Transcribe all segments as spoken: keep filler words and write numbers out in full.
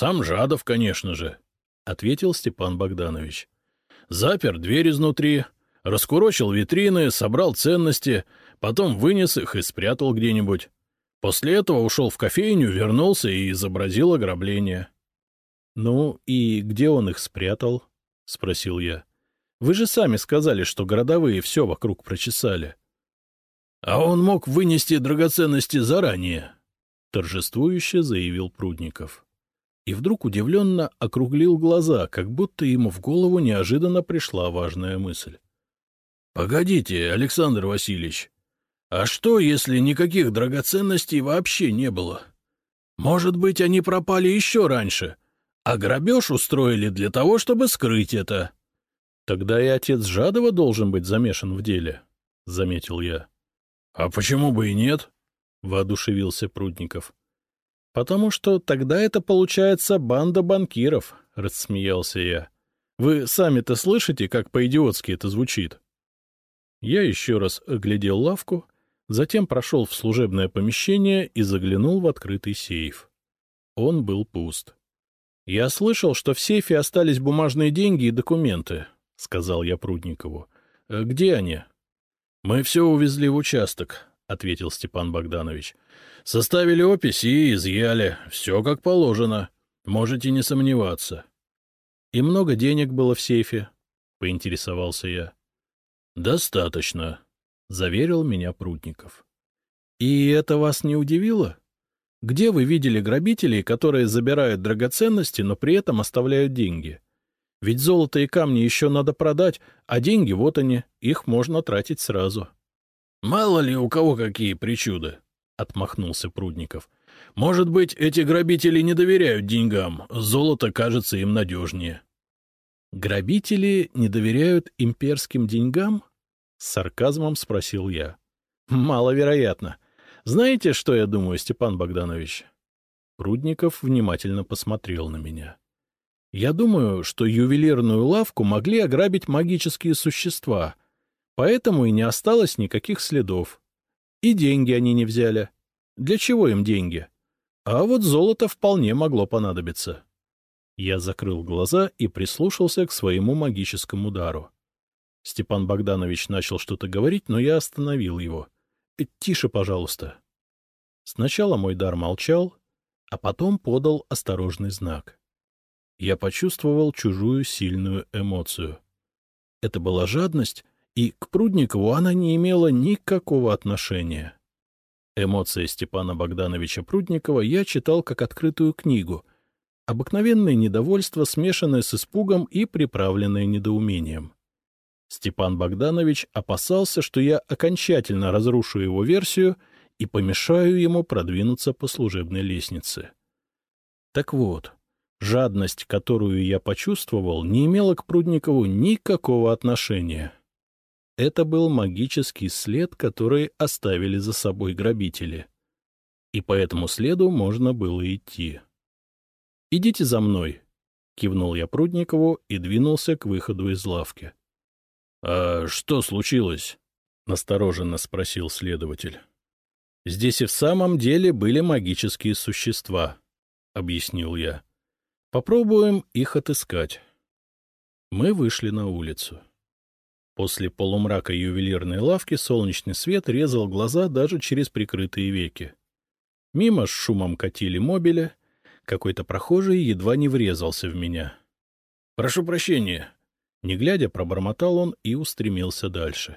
сам Жадов, конечно же, — ответил Степан Богданович. — Запер дверь изнутри, раскурочил витрины, собрал ценности, потом вынес их и спрятал где-нибудь. После этого ушел в кофейню, вернулся и изобразил ограбление. — Ну и где он их спрятал? — спросил я. — Вы же сами сказали, что городовые все вокруг прочесали. — А он мог вынести драгоценности заранее, — торжествующе заявил Прудников. И вдруг удивленно округлил глаза, как будто ему в голову неожиданно пришла важная мысль. — Погодите, Александр Васильевич, а что, если никаких драгоценностей вообще не было? Может быть, они пропали еще раньше, а грабеж устроили для того, чтобы скрыть это? — Тогда и отец Жадова должен быть замешан в деле, — заметил я. — А почему бы и нет? — воодушевился Прудников. — Потому что тогда это получается банда банкиров, — рассмеялся я. — Вы сами-то слышите, как по-идиотски это звучит? Я еще раз оглядел лавку, затем прошел в служебное помещение и заглянул в открытый сейф. Он был пуст. — Я слышал, что в сейфе остались бумажные деньги и документы, — сказал я Прудникову. — Где они? — Мы все увезли в участок, — ответил Степан Богданович. — Составили опись и изъяли. Все как положено. Можете не сомневаться. — И много денег было в сейфе? — поинтересовался я. — Достаточно, — заверил меня Прудников. — И это вас не удивило? Где вы видели грабителей, которые забирают драгоценности, но при этом оставляют деньги? Ведь золото и камни еще надо продать, а деньги вот они, их можно тратить сразу. — Мало ли у кого какие причуды, — отмахнулся Прудников. — Может быть, эти грабители не доверяют деньгам, золото кажется им надежнее. — Грабители не доверяют имперским деньгам? — с сарказмом спросил я. — Маловероятно. Знаете, что я думаю, Степан Богданович? Прудников внимательно посмотрел на меня. — Я думаю, что ювелирную лавку могли ограбить магические существа, поэтому и не осталось никаких следов. И деньги они не взяли. Для чего им деньги? А вот золото вполне могло понадобиться. Я закрыл глаза и прислушался к своему магическому дару. Степан Богданович начал что-то говорить, но я остановил его. — Тише, пожалуйста. Сначала мой дар молчал, а потом подал осторожный знак. Я почувствовал чужую сильную эмоцию. Это была жадность, и к Прудникову она не имела никакого отношения. Эмоции Степана Богдановича Прудникова я читал как открытую книгу, обыкновенное недовольство, смешанное с испугом и приправленное недоумением. Степан Богданович опасался, что я окончательно разрушу его версию и помешаю ему продвинуться по служебной лестнице. Так вот, жадность, которую я почувствовал, не имела к Прудникову никакого отношения. Это был магический след, который оставили за собой грабители. И по этому следу можно было идти. — Идите за мной, — кивнул я Прудникову и двинулся к выходу из лавки. — А что случилось? — настороженно спросил следователь. — Здесь и в самом деле были магические существа, — объяснил я. — Попробуем их отыскать. Мы вышли на улицу. После полумрака ювелирной лавки солнечный свет резал глаза даже через прикрытые веки. Мимо с шумом катили мобили. Какой-то прохожий едва не врезался в меня. — Прошу прощения. Не глядя, пробормотал он и устремился дальше.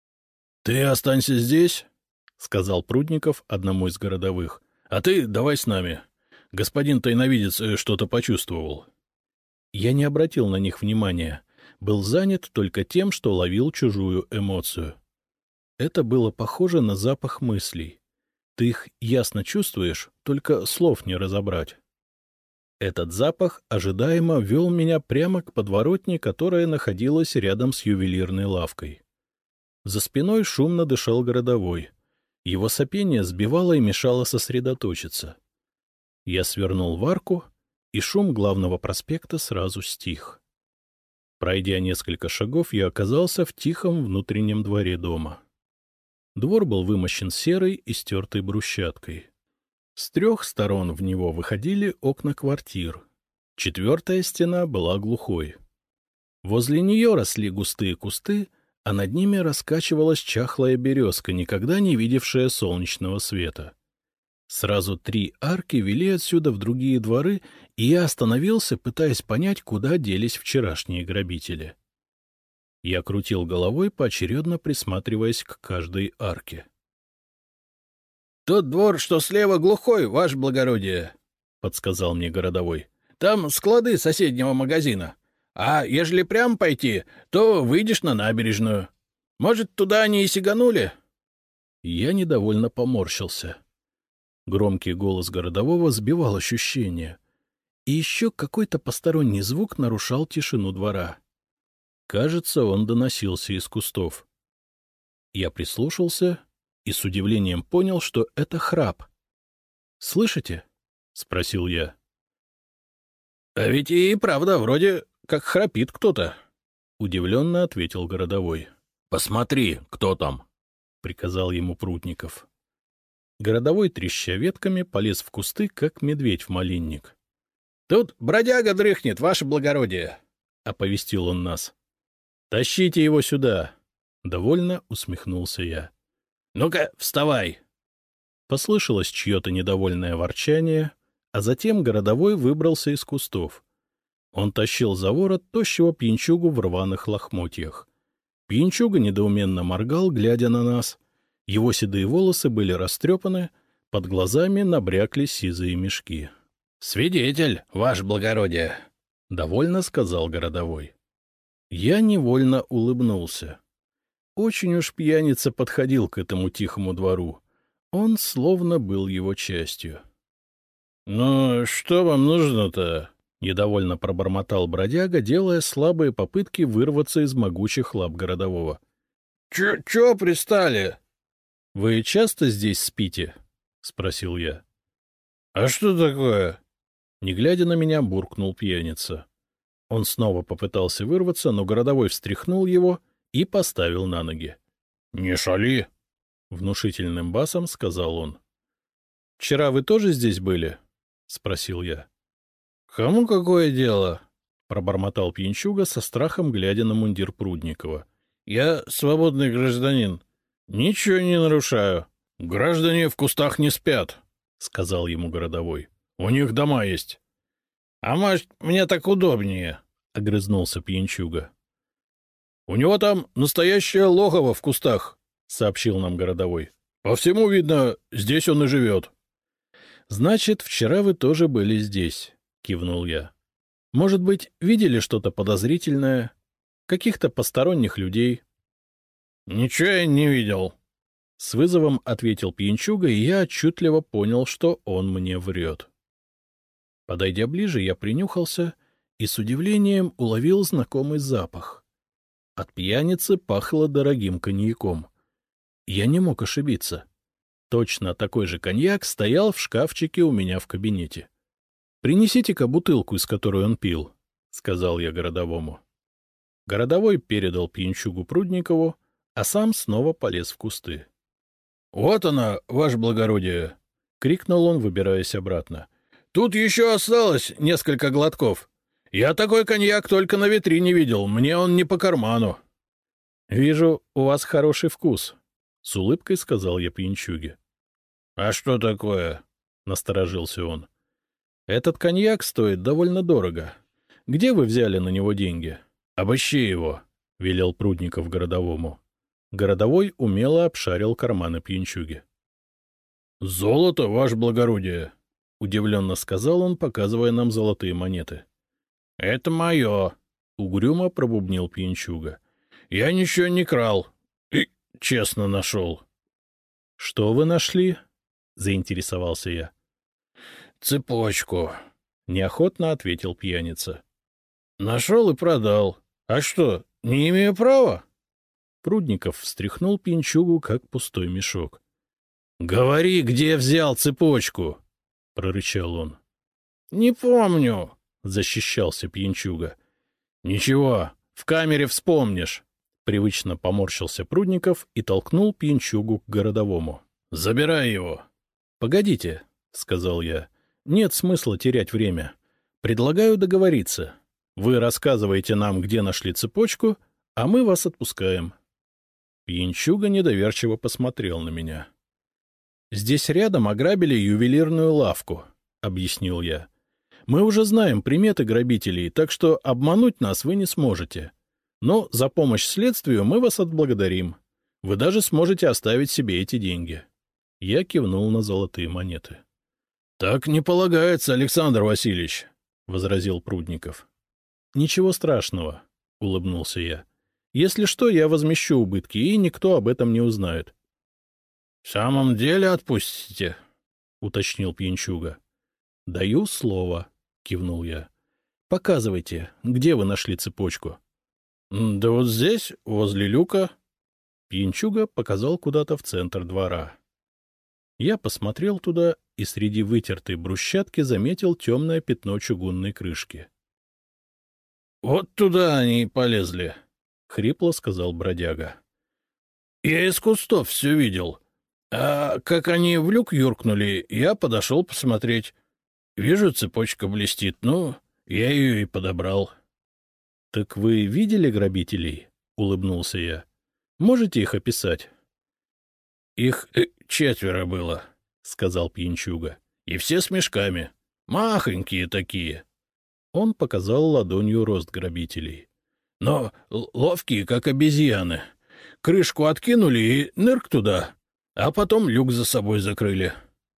— Ты останься здесь, — сказал Прудников одному из городовых. — А ты давай с нами. Господин тайновидец что-то почувствовал. Я не обратил на них внимания, был занят только тем, что ловил чужую эмоцию. Это было похоже на запах мыслей. Ты их ясно чувствуешь, только слов не разобрать. Этот запах ожидаемо вел меня прямо к подворотне, которая находилась рядом с ювелирной лавкой. За спиной шумно дышал городовой. Его сопение сбивало и мешало сосредоточиться. Я свернул в арку, и шум главного проспекта сразу стих. Пройдя несколько шагов, я оказался в тихом внутреннем дворе дома. Двор был вымощен серой и стертой брусчаткой. С трех сторон в него выходили окна квартир, Четвертая стена была глухой. Возле нее росли густые кусты, а над ними раскачивалась чахлая березка, никогда не видевшая солнечного света. Сразу три арки вели отсюда в другие дворы, и я остановился, пытаясь понять, куда делись вчерашние грабители. Я крутил головой, поочередно присматриваясь к каждой арке. — Тот двор, что слева, глухой, ваше благородие, — подсказал мне городовой. — Там склады соседнего магазина. А ежели прям пойти, то выйдешь на набережную. Может, туда они и сиганули? Я недовольно поморщился. Громкий голос городового сбивал ощущение. И еще какой-то посторонний звук нарушал тишину двора. Кажется, он доносился из кустов. Я прислушался и с удивлением понял, что это храп. — Слышите? — спросил я. — А ведь и правда, вроде как храпит кто-то, — удивленно ответил городовой. — Посмотри, кто там, — приказал ему Прудников. Городовой, треща ветками, полез в кусты, как медведь в малинник. — Тут бродяга дрыхнет, ваше благородие, — оповестил он нас. — Тащите его сюда! — довольно усмехнулся я. — Ну-ка, вставай! Послышалось чье-то недовольное ворчание, а затем городовой выбрался из кустов. Он тащил за ворот тощего пьянчугу в рваных лохмотьях. Пьянчуга недоуменно моргал, глядя на нас. Его седые волосы были растрепаны, под глазами набрякли сизые мешки. — Свидетель, ваше благородие! — довольно сказал городовой. Я невольно улыбнулся. Очень уж пьяница подходил к этому тихому двору. Он словно был его частью. — Ну, что вам нужно-то? — недовольно пробормотал бродяга, делая слабые попытки вырваться из могучих лап городового. — Чё, чё пристали? — Вы часто здесь спите? — спросил я. — А что такое? Не глядя на меня, буркнул пьяница. Он снова попытался вырваться, но городовой встряхнул его и поставил на ноги. — Не шали! — внушительным басом сказал он. — Вчера вы тоже здесь были? — спросил я. — Кому какое дело? — пробормотал пьянчуга со страхом, глядя на мундир Прудникова. — Я свободный гражданин. Ничего не нарушаю. — Граждане в кустах не спят, — сказал ему городовой. — У них дома есть. — А может, мне так удобнее? — огрызнулся пьянчуга. — У него там настоящее логово в кустах, — сообщил нам городовой. — По всему видно, здесь он и живет. — Значит, вчера вы тоже были здесь, — кивнул я. — Может быть, видели что-то подозрительное? Каких-то посторонних людей? — Ничего я не видел. С вызовом ответил пьянчуга, и я отчетливо понял, что он мне врет. Подойдя ближе, я принюхался и с удивлением уловил знакомый запах. От пьяницы пахло дорогим коньяком. Я не мог ошибиться. Точно такой же коньяк стоял в шкафчике у меня в кабинете. — Принесите-ка бутылку, из которой он пил, — сказал я городовому. Городовой передал пьянчугу Прудникову, а сам снова полез в кусты. — Вот она, ваше благородие! — крикнул он, выбираясь обратно. — Тут еще осталось несколько глотков. Я такой коньяк только на витрине видел, мне он не по карману. — Вижу, у вас хороший вкус, — с улыбкой сказал я пьянчуге. — А что такое? — насторожился он. — Этот коньяк стоит довольно дорого. Где вы взяли на него деньги? — Обыщи его, — велел Прудников городовому. Городовой умело обшарил карманы пьянчуги. — Золото, ваше благородие! — удивленно сказал он, показывая нам золотые монеты. — Это мое! — угрюмо пробубнил пьянчуга. — Я ничего не крал. И честно нашел. — Что вы нашли? — заинтересовался я. — Цепочку, — неохотно ответил пьяница. — Нашел и продал. А что, не имею права? Прудников встряхнул пьянчугу, как пустой мешок. — Говори, где взял цепочку! — прорычал он. — Не помню, — защищался пьянчуга. — Ничего, в камере вспомнишь. Привычно поморщился Прудников и толкнул пьянчугу к городовому. — Забирай его. — Погодите, — сказал я. — Нет смысла терять время. Предлагаю договориться. Вы рассказываете нам, где нашли цепочку, а мы вас отпускаем. Пьянчуга недоверчиво посмотрел на меня. — Здесь рядом ограбили ювелирную лавку, — объяснил я. — Мы уже знаем приметы грабителей, так что обмануть нас вы не сможете. Но за помощь следствию мы вас отблагодарим. Вы даже сможете оставить себе эти деньги. Я кивнул на золотые монеты. — Так не полагается, Александр Васильевич, — возразил Прудников. — Ничего страшного, — улыбнулся я. — Если что, я возмещу убытки, и никто об этом не узнает. — В самом деле отпустите? — уточнил Пьянчуга. — Даю слово, — кивнул я. — Показывайте, где вы нашли цепочку. — Да вот здесь, возле люка. Пьянчуга показал куда-то в центр двора. Я посмотрел туда и среди вытертой брусчатки заметил темное пятно чугунной крышки. — Вот туда они и полезли, — хрипло сказал бродяга. — Я из кустов все видел. А как они в люк юркнули, я подошел посмотреть. Вижу, цепочка блестит, ну, я ее и подобрал. — Так вы видели грабителей? — улыбнулся я. — Можете их описать? — Их э, четверо было, — сказал Пьянчуга. — И все с мешками. Махонькие такие. Он показал ладонью рост грабителей. — Но ловкие, как обезьяны. Крышку откинули и нырк туда, а потом люк за собой закрыли.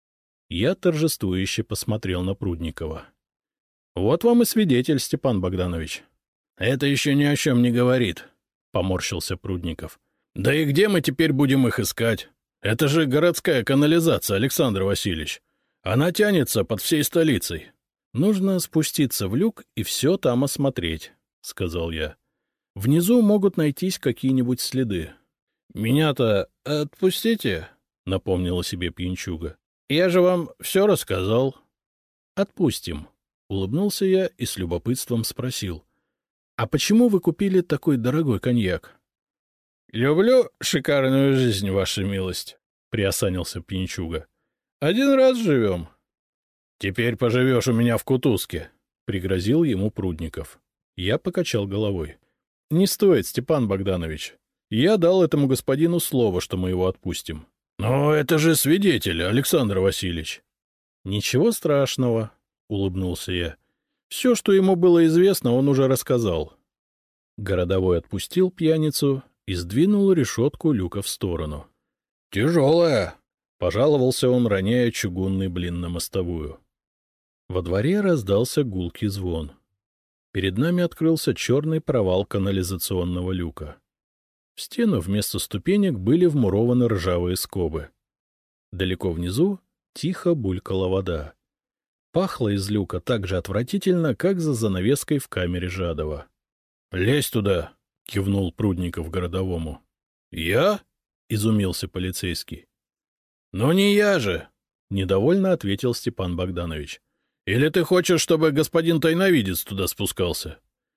Я торжествующе посмотрел на Прудникова. — Вот вам и свидетель, Степан Богданович. — Это еще ни о чем не говорит, — поморщился Прудников. — Да и где мы теперь будем их искать? Это же городская канализация, Александр Васильевич. Она тянется под всей столицей. — Нужно спуститься в люк и все там осмотреть, — сказал я. — Внизу могут найтись какие-нибудь следы. — Меня-то отпустите, — напомнил о себе Пьянчуга. — Я же вам все рассказал. — Отпустим, — улыбнулся я и с любопытством спросил. — А почему вы купили такой дорогой коньяк? — Люблю шикарную жизнь, ваша милость, — приосанился Пьянчуга. — Один раз живем. — Теперь поживешь у меня в кутузке, — пригрозил ему Прудников. Я покачал головой. — Не стоит, Степан Богданович. Я дал этому господину слово, что мы его отпустим. — Но это же свидетель, Александр Васильевич. — Ничего страшного, — улыбнулся я. Все, что ему было известно, он уже рассказал. Городовой отпустил пьяницу и сдвинул решетку люка в сторону. — Тяжелая, — пожаловался он, роняя чугунный блин на мостовую. Во дворе раздался гулкий звон. Перед нами открылся черный провал канализационного люка. В стену вместо ступенек были вмурованы ржавые скобы. Далеко внизу тихо булькала вода. Пахло из люка так же отвратительно, как за занавеской в камере Жадова. — Лезь туда! — кивнул Прудников городовому. — Я? — изумился полицейский. — Ну не я же! — недовольно ответил Степан Богданович. — Или ты хочешь, чтобы господин тайновидец туда спускался?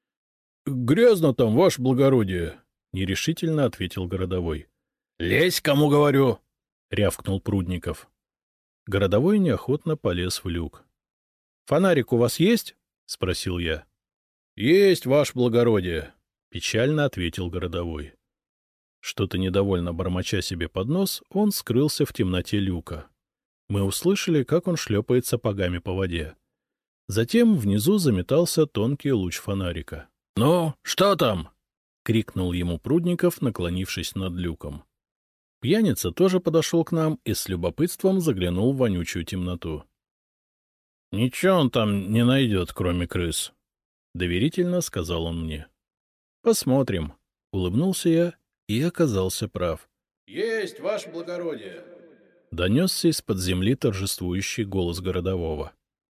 — Грязно там, ваше благородие! — нерешительно ответил городовой. — Лезь, кому говорю! — рявкнул Прудников. Городовой неохотно полез в люк. — Фонарик у вас есть? — спросил я. — Есть, ваше благородие, — печально ответил городовой. Что-то недовольно бормоча себе под нос, он скрылся в темноте люка. Мы услышали, как он шлепает сапогами по воде. Затем внизу заметался тонкий луч фонарика. — Ну, что там? — крикнул ему Прудников, наклонившись над люком. Пьяница тоже подошел к нам и с любопытством заглянул в вонючую темноту. — Ничего он там не найдет, кроме крыс, — доверительно сказал он мне. — Посмотрим, — улыбнулся я и оказался прав. — Есть, ваше благородие! — донесся из-под земли торжествующий голос городового.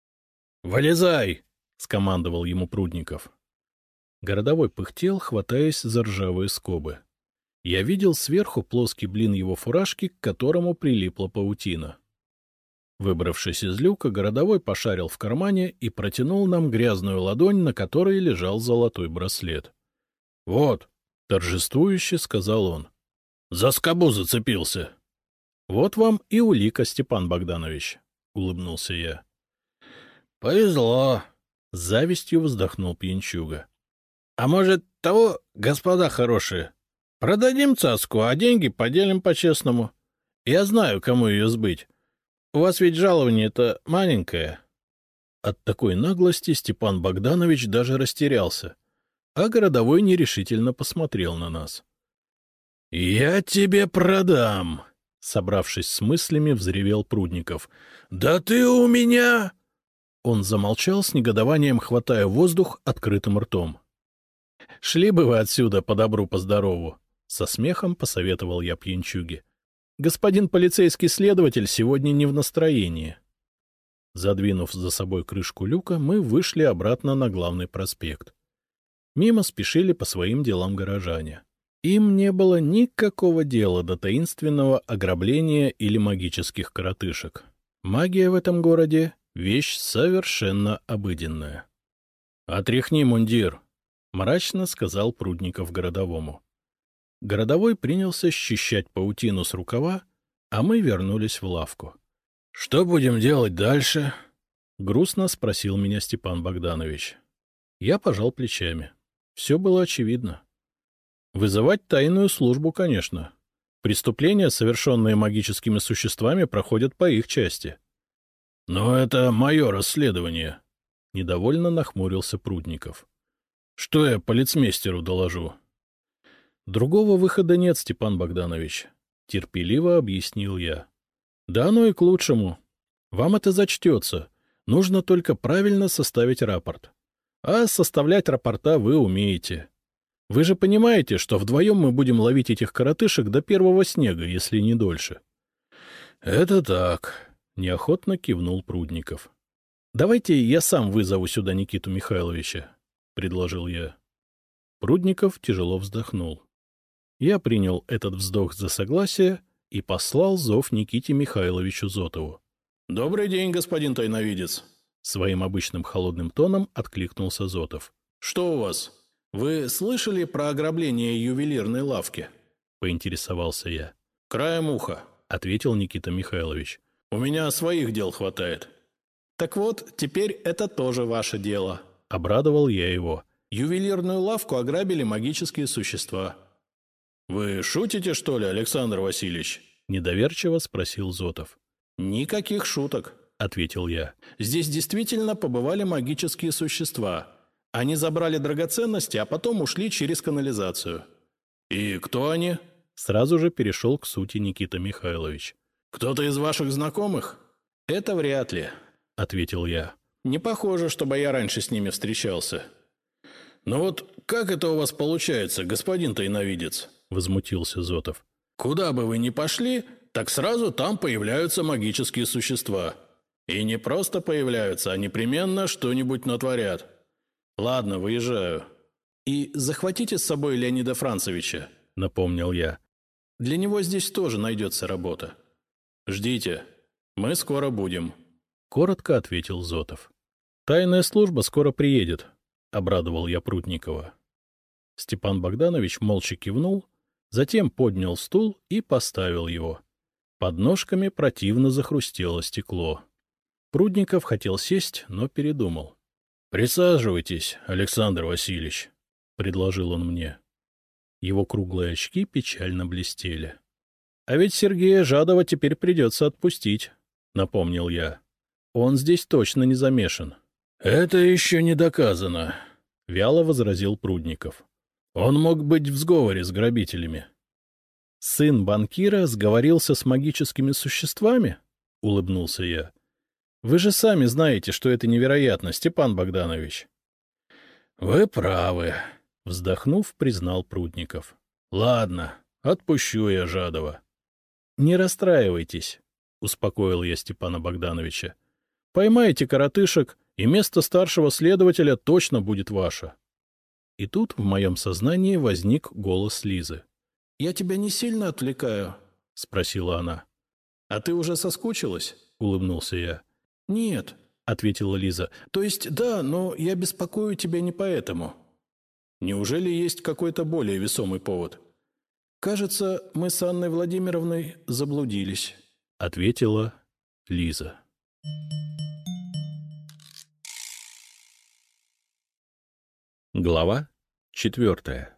— Вылезай! — скомандовал ему Прудников. Городовой пыхтел, хватаясь за ржавые скобы. Я видел сверху плоский блин его фуражки, к которому прилипла паутина. Выбравшись из люка, городовой пошарил в кармане и протянул нам грязную ладонь, на которой лежал золотой браслет. — Вот, — торжествующе сказал он. — За скобу зацепился. — Вот вам и улика, Степан Богданович, — улыбнулся я. — Повезло, С завистью вздохнул пьянчуга. — А может, того, господа хорошие, продадим цаску, а деньги поделим по-честному? Я знаю, кому ее сбыть. У вас ведь жалование-то маленькое. От такой наглости Степан Богданович даже растерялся, а городовой нерешительно посмотрел на нас. — Я тебе продам! — собравшись с мыслями, взревел Прудников. — Да ты у меня... Он замолчал с негодованием, хватая воздух открытым ртом. — Шли бы вы отсюда по добру, по здорову! — со смехом посоветовал я пьянчуге. — Господин полицейский следователь сегодня не в настроении. Задвинув за собой крышку люка, мы вышли обратно на главный проспект. Мимо спешили по своим делам горожане. Им не было никакого дела до таинственного ограбления или магических коротышек. Магия в этом городе — вещь совершенно обыденная. — Отряхни мундир, — мрачно сказал Прудников городовому. Городовой принялся счищать паутину с рукава, а мы вернулись в лавку. — Что будем делать дальше? — грустно спросил меня Степан Богданович. Я пожал плечами. Все было очевидно. Вызывать тайную службу, конечно. Преступления, совершенные магическими существами, проходят по их части. — Но это мое расследование, — недовольно нахмурился Прудников. — Что я полицмейстеру доложу? — Другого выхода нет, Степан Богданович, — терпеливо объяснил я. — Да оно и к лучшему. Вам это зачтется. Нужно только правильно составить рапорт. А составлять рапорта вы умеете. Вы же понимаете, что вдвоем мы будем ловить этих коротышек до первого снега, если не дольше. — Это так, — неохотно кивнул Прудников. — Давайте я сам вызову сюда Никиту Михайловича, — предложил я. Прудников тяжело вздохнул. Я принял этот вздох за согласие и послал зов Никите Михайловичу Зотову. — Добрый день, господин тайновидец! — своим обычным холодным тоном откликнулся Зотов. — Что у вас? Вы слышали про ограбление ювелирной лавки? — поинтересовался я. — Краем уха, — ответил Никита Михайлович. — У меня своих дел хватает. — Так вот, теперь это тоже ваше дело, — обрадовал я его. Ювелирную лавку ограбили магические существа. — Вы шутите, что ли, Александр Васильевич? — недоверчиво спросил Зотов. — Никаких шуток, — ответил я. — Здесь действительно побывали магические существа. Они забрали драгоценности, а потом ушли через канализацию. — И кто они? — сразу же перешел к сути Никита Михайлович. — Кто-то из ваших знакомых? — Это вряд ли, — ответил я. — Не похоже, чтобы я раньше с ними встречался. — Ну вот как это у вас получается, господин тайновидец? — возмутился Зотов. — Куда бы вы ни пошли, так сразу там появляются магические существа. И не просто появляются, а непременно что-нибудь натворят. Ладно, выезжаю. И захватите с собой Леонида Францевича, — напомнил я. Для него здесь тоже найдется работа. Ждите, мы скоро будем, — коротко ответил Зотов. Тайная служба скоро приедет, — обрадовал я Прудникова. Степан Богданович молча кивнул, затем поднял стул и поставил его. Под ножками противно захрустело стекло. Прудников хотел сесть, но передумал. — Присаживайтесь, Александр Васильевич, — предложил он мне. Его круглые очки печально блестели. — А ведь Сергея Жадова теперь придется отпустить, — напомнил я. Он здесь точно не замешан. — Это еще не доказано, — вяло возразил Прудников. — Он мог быть в сговоре с грабителями. — Сын банкира сговорился с магическими существами? — улыбнулся я. — Вы же сами знаете, что это невероятно, Степан Богданович. — Вы правы, — вздохнув, признал Прудников. — Ладно, отпущу я Жадова. — Не расстраивайтесь, — успокоил я Степана Богдановича. — Поймаете коротышек, и место старшего следователя точно будет ваше. И тут в моем сознании возник голос Лизы. — Я тебя не сильно отвлекаю? — спросила она. — А ты уже соскучилась? — улыбнулся я. — Нет, — ответила Лиза. — То есть да, но я беспокою тебя не поэтому. — Неужели есть какой-то более весомый повод? — Кажется, мы с Анной Владимировной заблудились, — ответила Лиза. Глава четвертая.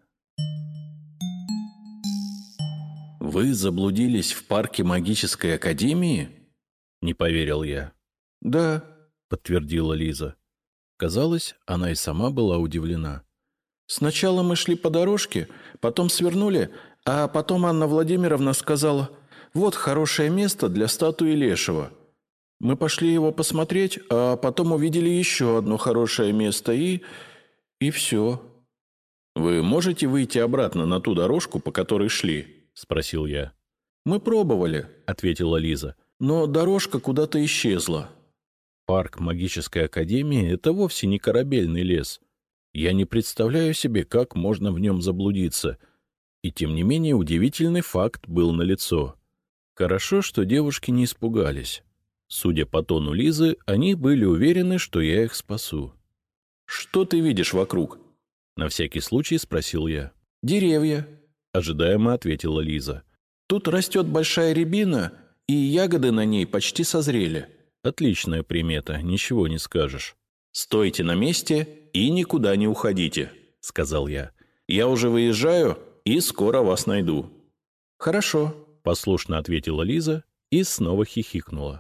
«Вы заблудились в парке магической академии?» — не поверил я. «Да», — подтвердила Лиза. Казалось, она и сама была удивлена. «Сначала мы шли по дорожке, потом свернули, а потом Анна Владимировна сказала, вот хорошее место для статуи Лешего. Мы пошли его посмотреть, а потом увидели еще одно хорошее место и... и все». «Вы можете выйти обратно на ту дорожку, по которой шли?» — спросил я. «Мы пробовали», — ответила Лиза. «но дорожка куда-то исчезла». Парк магической академии — это вовсе не корабельный лес. Я не представляю себе, как можно в нем заблудиться. И тем не менее удивительный факт был налицо. Хорошо, что девушки не испугались. Судя по тону Лизы, они были уверены, что я их спасу. «Что ты видишь вокруг?» — на всякий случай спросил я. «Деревья», — ожидаемо ответила Лиза. «Тут растет большая рябина, и ягоды на ней почти созрели». «Отличная примета, ничего не скажешь». «Стойте на месте и никуда не уходите», — сказал я. «Я уже выезжаю и скоро вас найду». «Хорошо», — послушно ответила Лиза и снова хихикнула.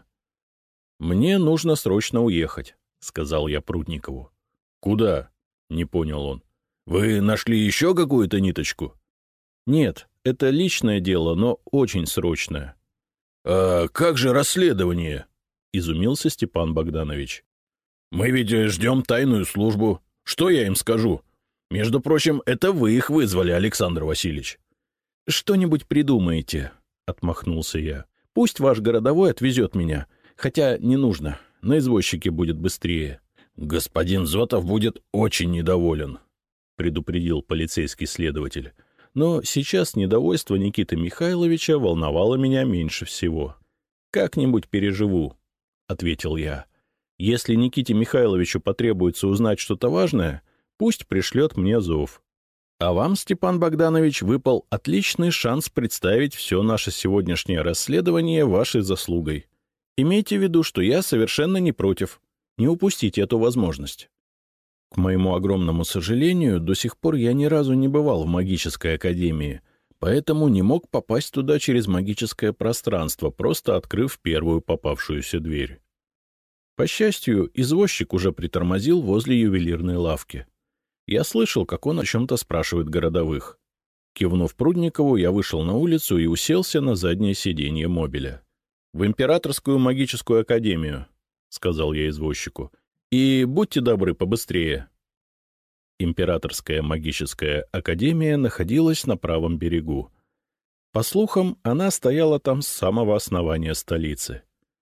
«Мне нужно срочно уехать», — сказал я Прудникову. «Куда?» — не понял он. «Вы нашли еще какую-то ниточку?» «Нет, это личное дело, но очень срочное». «А как же расследование?» — изумился Степан Богданович. «Мы ведь ждем тайную службу. Что я им скажу? Между прочим, это вы их вызвали, Александр Васильевич». «Что-нибудь придумаете», — отмахнулся я. «Пусть ваш городовой отвезет меня. Хотя не нужно, на извозчике будет быстрее». «Господин Зотов будет очень недоволен», — предупредил полицейский следователь. Но сейчас недовольство Никиты Михайловича волновало меня меньше всего. «Как-нибудь переживу», — ответил я. «Если Никите Михайловичу потребуется узнать что-то важное, пусть пришлет мне зов. А вам, Степан Богданович, выпал отличный шанс представить все наше сегодняшнее расследование вашей заслугой. Имейте в виду, что я совершенно не против. Не упустите эту возможность». К моему огромному сожалению, до сих пор я ни разу не бывал в магической академии, поэтому не мог попасть туда через магическое пространство, просто открыв первую попавшуюся дверь. По счастью, извозчик уже притормозил возле ювелирной лавки. Я слышал, как он о чем-то спрашивает городовых. Кивнув Прудникову, я вышел на улицу и уселся на заднее сиденье мобиля. «В Императорскую магическую академию», — сказал я извозчику. «И будьте добры, побыстрее». Императорская магическая академия находилась на правом берегу. По слухам, она стояла там с самого основания столицы.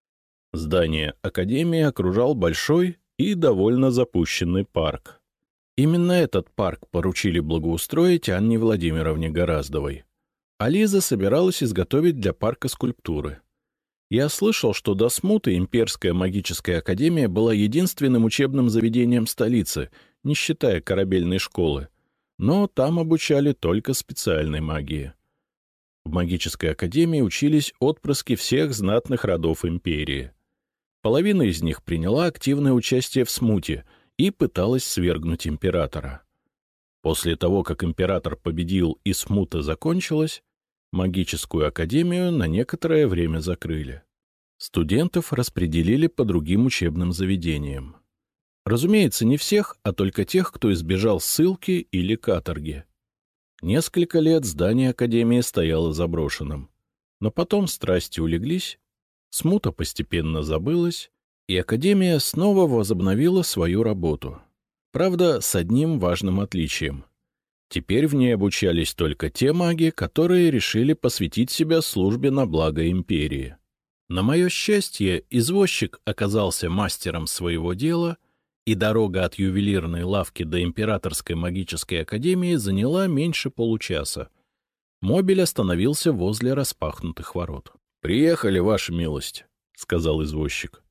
Здание академии окружал большой и довольно запущенный парк. Именно этот парк поручили благоустроить Анне Владимировне Гораздовой. А Лиза собиралась изготовить для парка скульптуры. Я слышал, что до смуты Имперская магическая академия была единственным учебным заведением столицы, не считая корабельной школы, но там обучали только специальной магии. В магической академии учились отпрыски всех знатных родов империи. Половина из них приняла активное участие в смуте и пыталась свергнуть императора. После того, как император победил и смута закончилась, магическую академию на некоторое время закрыли. Студентов распределили по другим учебным заведениям. Разумеется, не всех, а только тех, кто избежал ссылки или каторги. Несколько лет здание академии стояло заброшенным. Но потом страсти улеглись, смута постепенно забылась, и академия снова возобновила свою работу. Правда, с одним важным отличием. Теперь в ней обучались только те маги, которые решили посвятить себя службе на благо империи. На мое счастье, извозчик оказался мастером своего дела, и дорога от ювелирной лавки до Императорской магической академии заняла меньше получаса. Мобиль остановился возле распахнутых ворот. «Приехали, ваша милость», — сказал извозчик.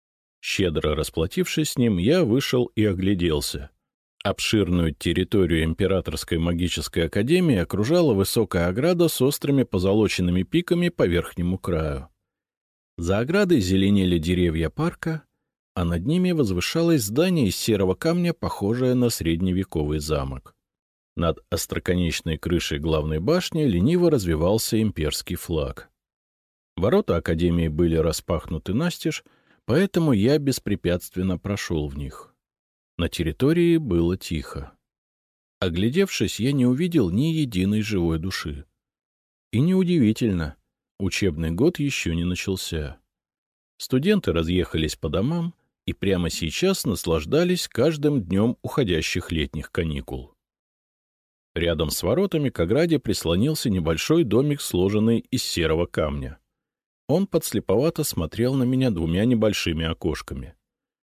Щедро расплатившись с ним, я вышел и огляделся. Обширную территорию Императорской магической академии окружала высокая ограда с острыми позолоченными пиками по верхнему краю. За оградой зеленели деревья парка, а над ними возвышалось здание из серого камня, похожее на средневековый замок. Над остроконечной крышей главной башни лениво развивался имперский флаг. Ворота академии были распахнуты настежь, поэтому я беспрепятственно прошел в них. На территории было тихо. Оглядевшись, я не увидел ни единой живой души. И неудивительно, учебный год еще не начался. Студенты разъехались по домам и прямо сейчас наслаждались каждым днем уходящих летних каникул. Рядом с воротами к ограде прислонился небольшой домик, сложенный из серого камня. Он подслеповато смотрел на меня двумя небольшими окошками.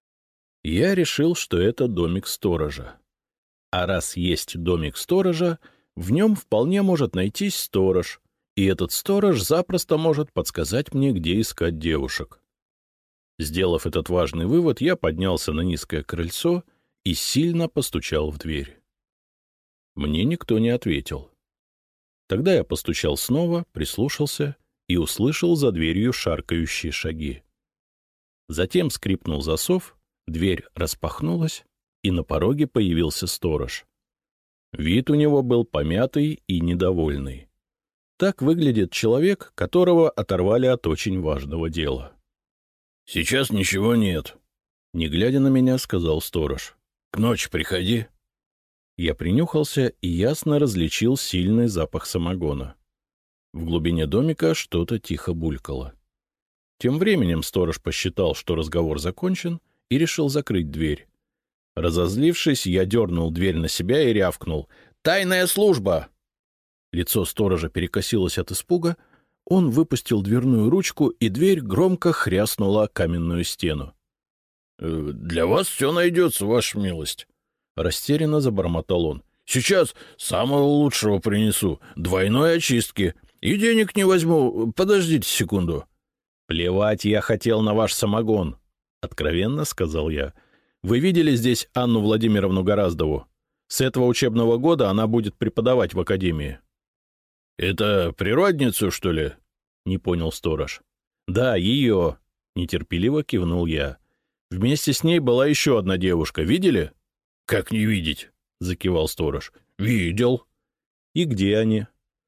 Я решил, что это домик сторожа. А раз есть домик сторожа, в нем вполне может найтись сторож, и этот сторож запросто может подсказать мне, где искать девушек. Сделав этот важный вывод, я поднялся на низкое крыльцо и сильно постучал в дверь. Мне никто не ответил. Тогда я постучал снова, прислушался и услышал за дверью шаркающие шаги. Затем скрипнул засов, дверь распахнулась, и на пороге появился сторож. Вид у него был помятый и недовольный. Так выглядит человек, которого оторвали от очень важного дела. — Сейчас ничего нет, — не глядя на меня, сказал сторож. — К ночи приходи. Я принюхался и ясно различил сильный запах самогона. В глубине домика что-то тихо булькало. Тем временем сторож посчитал, что разговор закончен, и решил закрыть дверь. Разозлившись, я дернул дверь на себя и рявкнул: «Тайная служба!» Лицо сторожа перекосилось от испуга, он выпустил дверную ручку, и дверь громко хряснула о каменную стену. — Для вас все найдется, ваша милость, — растерянно забормотал он. — Сейчас самого лучшего принесу, двойной очистки, и денег не возьму, подождите секунду. — Плевать я хотел на ваш самогон, — откровенно сказал я. — Вы видели здесь Анну Владимировну Гораздову? С этого учебного года она будет преподавать в академии. — Это природницу, что ли? — не понял сторож. — Да, ее, — нетерпеливо кивнул я. Вместе с ней была еще одна девушка. Видели? — Как не видеть? — закивал сторож. — Видел. — И где они?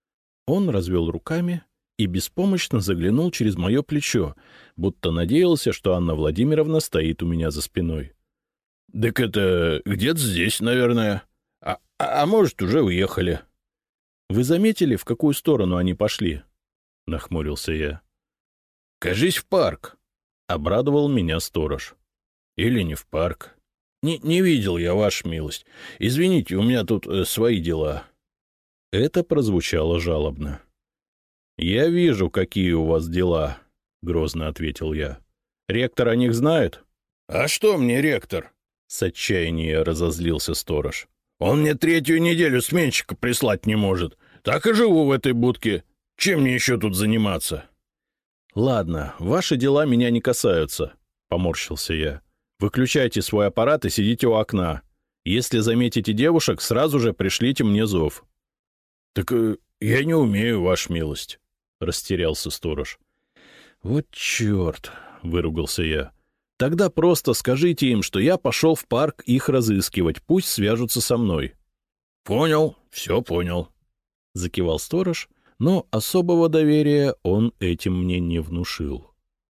Он развел руками и беспомощно заглянул через мое плечо, будто надеялся, что Анна Владимировна стоит у меня за спиной. — Так это где-то здесь, наверное. А, а, а может, уже уехали. — Вы заметили, в какую сторону они пошли? — нахмурился я. — Кажись, в парк, — обрадовал меня сторож. — Или не в парк. Не, не видел я, ваша милость. Извините, у меня тут э, свои дела. Это прозвучало жалобно. — Я вижу, какие у вас дела, — грозно ответил я. — Ректор о них знает? — А что мне ректор? — с отчаяния разозлился сторож. — Он мне третью неделю сменщика прислать не может. Так и живу в этой будке. Чем мне еще тут заниматься? — Ладно, ваши дела меня не касаются, — поморщился я. — Выключайте свой аппарат и сидите у окна. Если заметите девушек, сразу же пришлите мне зов. — Так э, я не умею, ваша милость, — растерялся сторож. — Вот черт, — выругался я. — Тогда просто скажите им, что я пошел в парк их разыскивать, пусть свяжутся со мной. — Понял, все понял, — закивал сторож, но особого доверия он этим мне не внушил.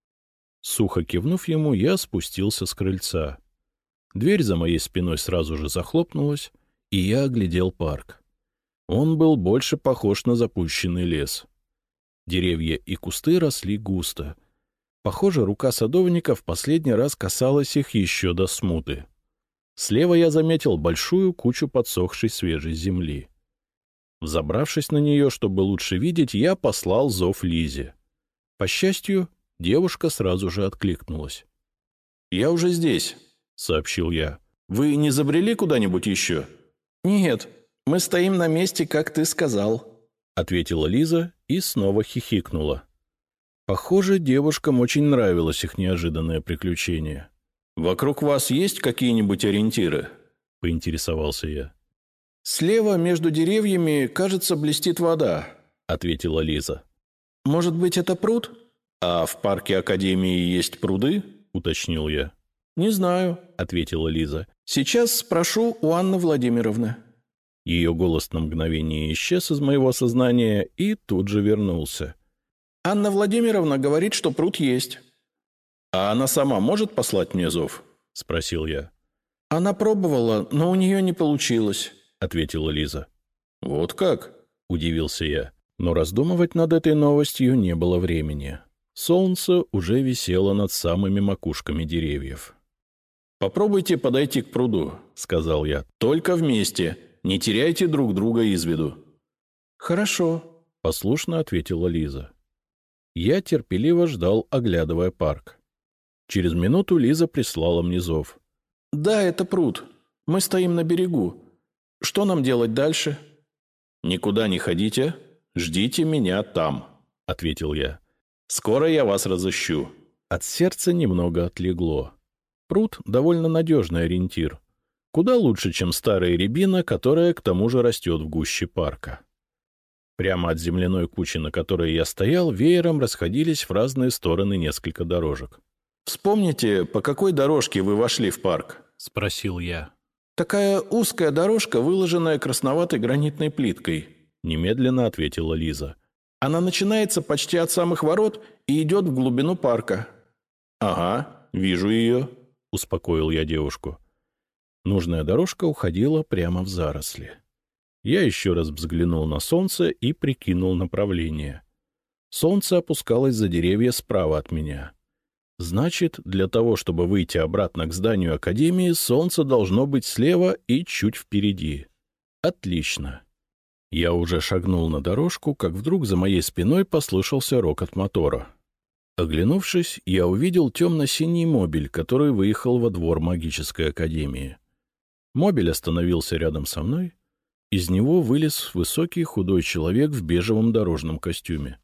Сухо кивнув ему, я спустился с крыльца. Дверь за моей спиной сразу же захлопнулась, и я оглядел парк. Он был больше похож на запущенный лес. Деревья и кусты росли густо. Похоже, рука садовника в последний раз касалась их еще до смуты. Слева я заметил большую кучу подсохшей свежей земли. Взобравшись на нее, чтобы лучше видеть, я послал зов Лизе. По счастью, девушка сразу же откликнулась. — Я уже здесь, — сообщил я. — Вы не забрели куда-нибудь еще? — Нет, мы стоим на месте, как ты сказал, — ответила Лиза и снова хихикнула. Похоже, девушкам очень нравилось их неожиданное приключение. — Вокруг вас есть какие-нибудь ориентиры? — поинтересовался я. — Слева между деревьями, кажется, блестит вода, — ответила Лиза. — Может быть, это пруд? — А в парке Академии есть пруды? — уточнил я. — Не знаю, — ответила Лиза. — Сейчас спрошу у Анны Владимировны. Ее голос на мгновение исчез из моего сознания и тут же вернулся. — Анна Владимировна говорит, что пруд есть. — А она сама может послать мне зов? — спросил я. — Она пробовала, но у нее не получилось, — ответила Лиза. — Вот как? — удивился я. Но раздумывать над этой новостью не было времени. Солнце уже висело над самыми макушками деревьев. «Попробуйте подойти к пруду», — сказал я. «Только вместе. Не теряйте друг друга из виду». «Хорошо», — послушно ответила Лиза. Я терпеливо ждал, оглядывая парк. Через минуту Лиза прислала мне зов. «Да, это пруд. Мы стоим на берегу. Что нам делать дальше?» «Никуда не ходите. Ждите меня там», — ответил я. «Скоро я вас разыщу». От сердца немного отлегло. Пруд — довольно надежный ориентир. Куда лучше, чем старая рябина, которая к тому же растет в гуще парка. Прямо от земляной кучи, на которой я стоял, веером расходились в разные стороны несколько дорожек. «Вспомните, по какой дорожке вы вошли в парк?» — спросил я. «Такая узкая дорожка, выложенная красноватой гранитной плиткой», — немедленно ответила Лиза. «Она начинается почти от самых ворот и идет в глубину парка». «Ага, вижу ее», — успокоил я девушку. Нужная дорожка уходила прямо в заросли. Я еще раз взглянул на солнце и прикинул направление. Солнце опускалось за деревья справа от меня. Значит, для того, чтобы выйти обратно к зданию академии, солнце должно быть слева и чуть впереди. Отлично. Я уже шагнул на дорожку, как вдруг за моей спиной послышался рокот мотора. Оглянувшись, я увидел темно-синий мобиль, который выехал во двор магической академии. Мобиль остановился рядом со мной. Из него вылез высокий худой человек в бежевом дорожном костюме.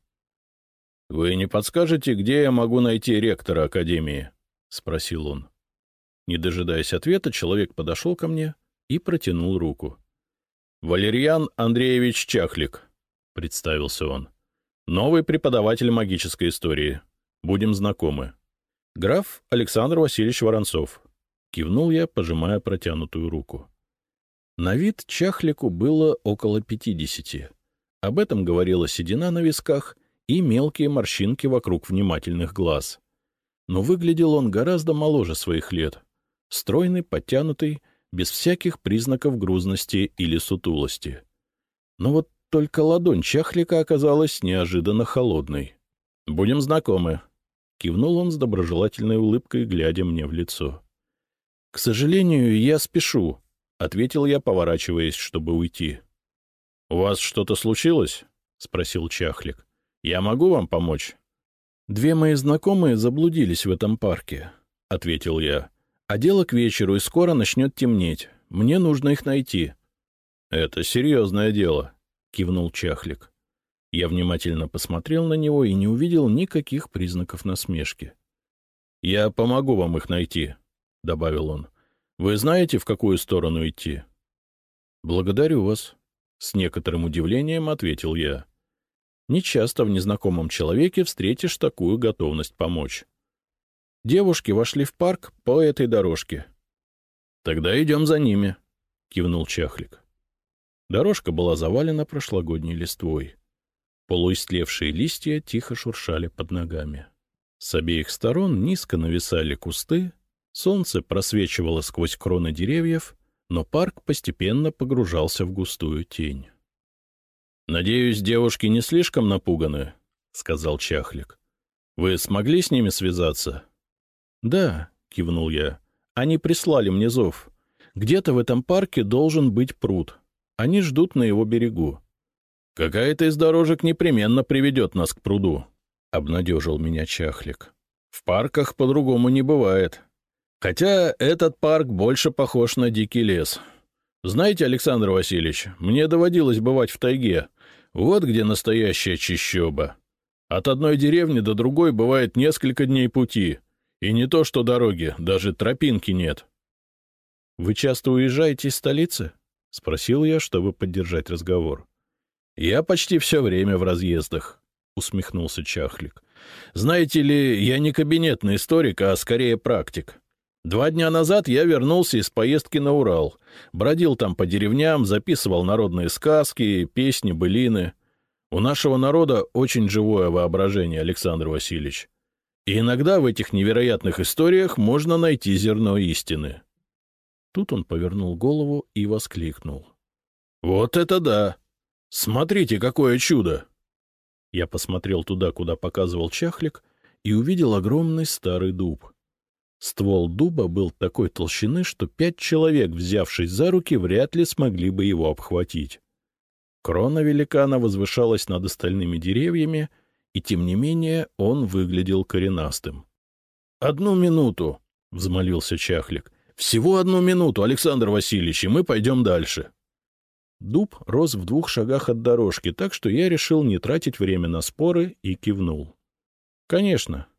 — Вы не подскажете, где я могу найти ректора академии? — спросил он. Не дожидаясь ответа, человек подошел ко мне и протянул руку. — Валерьян Андреевич Чахлик, — представился он. — Новый преподаватель магической истории. Будем знакомы. Граф Александр Васильевич Воронцов. Кивнул я, пожимая протянутую руку. На вид Чахлику было около пятидесяти. Об этом говорила седина на висках и мелкие морщинки вокруг внимательных глаз. Но выглядел он гораздо моложе своих лет. Стройный, подтянутый, без всяких признаков грузности или сутулости. Но вот только ладонь Чахлика оказалась неожиданно холодной. — Будем знакомы. — кивнул он с доброжелательной улыбкой, глядя мне в лицо. — К сожалению, я спешу, — ответил я, поворачиваясь, чтобы уйти. — У вас что-то случилось? — спросил Чахлик. — Я могу вам помочь? — Две мои знакомые заблудились в этом парке, — ответил я. — А дело к вечеру, и скоро начнет темнеть. Мне нужно их найти. — Это серьезное дело, — кивнул Чахлик. Я внимательно посмотрел на него и не увидел никаких признаков насмешки. — Я помогу вам их найти, — добавил он. — Вы знаете, в какую сторону идти? — Благодарю вас, — с некоторым удивлением ответил я. Нечасто в незнакомом человеке встретишь такую готовность помочь. Девушки вошли в парк по этой дорожке. — Тогда идем за ними, — кивнул Чахлик. Дорожка была завалена прошлогодней листвой. Полуистлевшие листья тихо шуршали под ногами. С обеих сторон низко нависали кусты, солнце просвечивало сквозь кроны деревьев, но парк постепенно погружался в густую тень. — Надеюсь, девушки не слишком напуганы, — сказал Чахлик. — Вы смогли с ними связаться? — Да, — кивнул я. — Они прислали мне зов. Где-то в этом парке должен быть пруд. Они ждут на его берегу. — Какая-то из дорожек непременно приведет нас к пруду, — обнадежил меня Чахлик. — В парках по-другому не бывает. Хотя этот парк больше похож на дикий лес. Знаете, Александр Васильевич, мне доводилось бывать в тайге. Вот где настоящая чащоба. От одной деревни до другой бывает несколько дней пути. И не то что дороги, даже тропинки нет. — Вы часто уезжаете из столицы? — спросил я, чтобы поддержать разговор. — Я почти все время в разъездах, — усмехнулся Чахлик. — Знаете ли, я не кабинетный историк, а скорее практик. Два дня назад я вернулся из поездки на Урал. Бродил там по деревням, записывал народные сказки, песни, былины. У нашего народа очень живое воображение, Александр Васильевич. И иногда в этих невероятных историях можно найти зерно истины. Тут он повернул голову и воскликнул. — Вот это да! Смотрите, какое чудо! Я посмотрел туда, куда показывал чахлик, и увидел огромный старый дуб. Ствол дуба был такой толщины, что пять человек, взявшись за руки, вряд ли смогли бы его обхватить. Крона великана возвышалась над остальными деревьями, и тем не менее он выглядел коренастым. — Одну минуту! — взмолился чахлик. — Всего одну минуту, Александр Васильевич, и мы пойдем дальше. Дуб рос в двух шагах от дорожки, так что я решил не тратить время на споры и кивнул. — Конечно.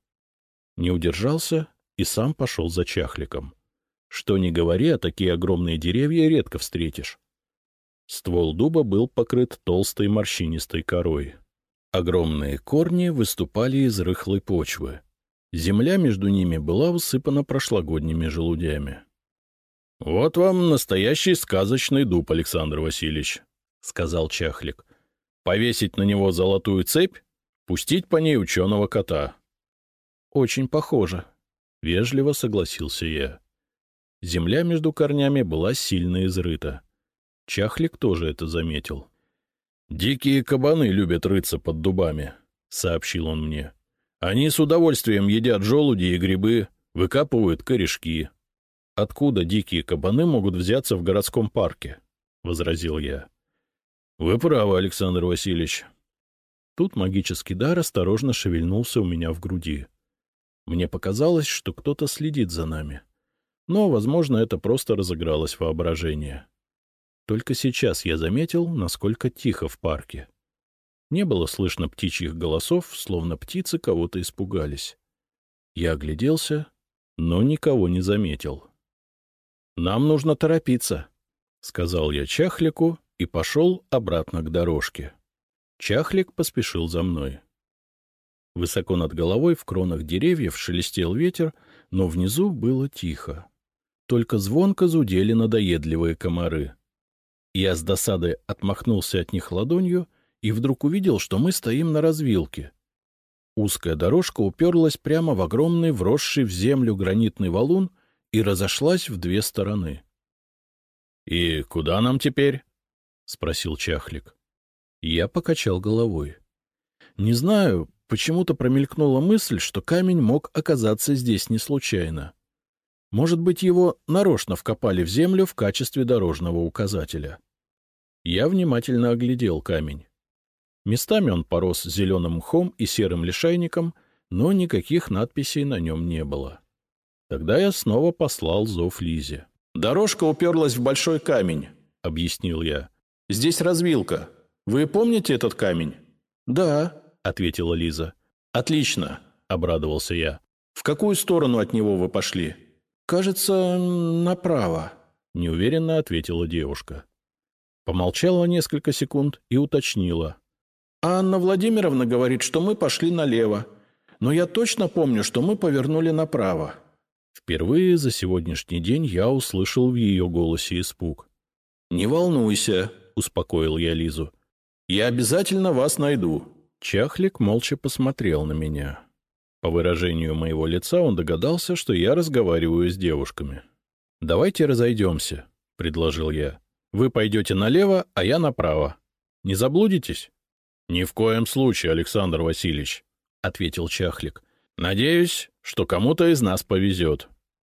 Не удержался и сам пошел за чахликом. Что ни говори, а такие огромные деревья редко встретишь. Ствол дуба был покрыт толстой морщинистой корой. Огромные корни выступали из рыхлой почвы. Земля между ними была усыпана прошлогодними желудями. — Вот вам настоящий сказочный дуб, Александр Васильевич, — сказал чахлик. — Повесить на него золотую цепь, пустить по ней ученого кота. — Очень похоже, — вежливо согласился я. Земля между корнями была сильно изрыта. Чахлик тоже это заметил. — Дикие кабаны любят рыться под дубами, — сообщил он мне. — Они с удовольствием едят желуди и грибы, выкапывают корешки. — Откуда дикие кабаны могут взяться в городском парке? — возразил я. — Вы правы, Александр Васильевич. Тут магический дар осторожно шевельнулся у меня в груди. Мне показалось, что кто-то следит за нами. Но, возможно, это просто разыгралось воображение. Только сейчас я заметил, насколько тихо в парке. Не было слышно птичьих голосов, словно птицы кого-то испугались. Я огляделся, но никого не заметил. — Нам нужно торопиться, — сказал я чахлику и пошел обратно к дорожке. Чахлик поспешил за мной. Высоко над головой в кронах деревьев шелестел ветер, но внизу было тихо. Только звонко зудели надоедливые комары. Я с досадой отмахнулся от них ладонью и вдруг увидел, что мы стоим на развилке. Узкая дорожка уперлась прямо в огромный вросший в землю гранитный валун и разошлась в две стороны. — И куда нам теперь? — спросил чахлик. Я покачал головой. Не знаю, почему-то промелькнула мысль, что камень мог оказаться здесь не случайно. Может быть, его нарочно вкопали в землю в качестве дорожного указателя. Я внимательно оглядел камень. Местами он порос зеленым мхом и серым лишайником, но никаких надписей на нем не было. Тогда я снова послал зов Лизе. — Дорожка уперлась в большой камень, — объяснил я. — Здесь развилка. Вы помните этот камень? — Да, — ответила Лиза. — Отлично, — обрадовался я. — В какую сторону от него вы пошли? — Кажется, направо, — неуверенно ответила девушка. Помолчала несколько секунд и уточнила. — Анна Владимировна говорит, что мы пошли налево. Но я точно помню, что мы повернули направо. Впервые за сегодняшний день я услышал в ее голосе испуг. — Не волнуйся, — успокоил я Лизу. — Я обязательно вас найду. Чахлик молча посмотрел на меня. По выражению моего лица он догадался, что я разговариваю с девушками. — Давайте разойдемся, — предложил я. — Вы пойдете налево, а я направо. Не заблудитесь? — Ни в коем случае, Александр Васильевич, — ответил чахлик. — Надеюсь, что кому-то из нас повезет.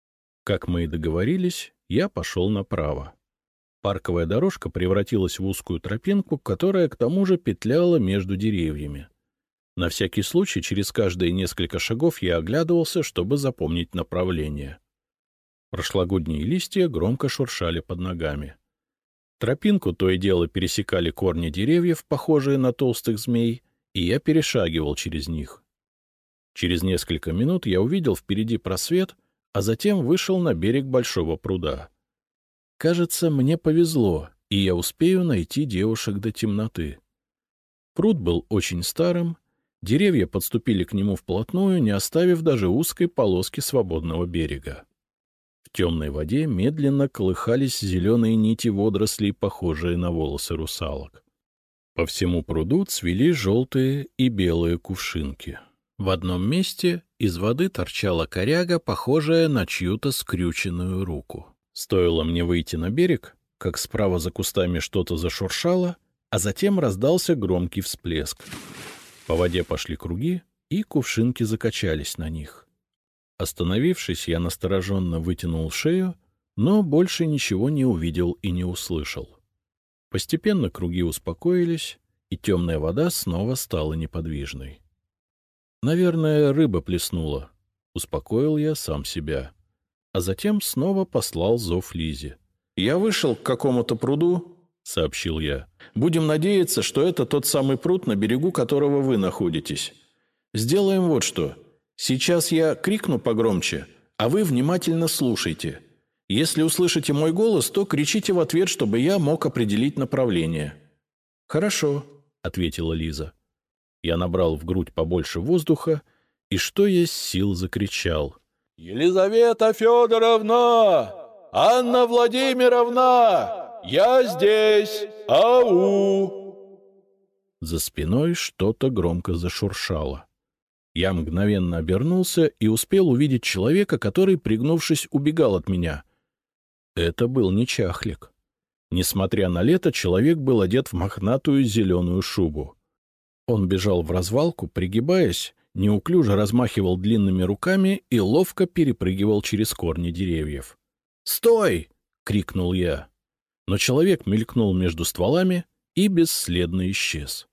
Как мы и договорились, я пошел направо. Парковая дорожка превратилась в узкую тропинку, которая к тому же петляла между деревьями. На всякий случай через каждые несколько шагов я оглядывался, чтобы запомнить направление. Прошлогодние листья громко шуршали под ногами. Тропинку то и дело пересекали корни деревьев, похожие на толстых змей, и я перешагивал через них. Через несколько минут я увидел впереди просвет, а затем вышел на берег большого пруда. Кажется, мне повезло, и я успею найти девушек до темноты. Пруд был очень старым, деревья подступили к нему вплотную, не оставив даже узкой полоски свободного берега. темной воде медленно колыхались зеленые нити водорослей, похожие на волосы русалок. По всему пруду цвели желтые и белые кувшинки. В одном месте из воды торчала коряга, похожая на чью-то скрюченную руку. Стоило мне выйти на берег, как справа за кустами что-то зашуршало, а затем раздался громкий всплеск. По воде пошли круги, и кувшинки закачались на них. Остановившись, я настороженно вытянул шею, но больше ничего не увидел и не услышал. Постепенно круги успокоились, и темная вода снова стала неподвижной. Наверное, рыба плеснула. Успокоил я сам себя. А затем снова послал зов Лизе. — Я вышел к какому-то пруду, — сообщил я. — Будем надеяться, что это тот самый пруд, на берегу которого вы находитесь. Сделаем вот что. Сейчас я крикну погромче, а вы внимательно слушайте. Если услышите мой голос, то кричите в ответ, чтобы я мог определить направление. — Хорошо, — ответила Лиза. Я набрал в грудь побольше воздуха и, что есть сил, закричал. — Елизавета Федоровна! Анна Владимировна! Я здесь! Ау! За спиной что-то громко зашуршало. Я мгновенно обернулся и успел увидеть человека, который, пригнувшись, убегал от меня. Это был не чахлик. Несмотря на лето, человек был одет в мохнатую зеленую шубу. Он бежал в развалку, пригибаясь, неуклюже размахивал длинными руками и ловко перепрыгивал через корни деревьев. «Стой!» — крикнул я. Но человек мелькнул между стволами и бесследно исчез.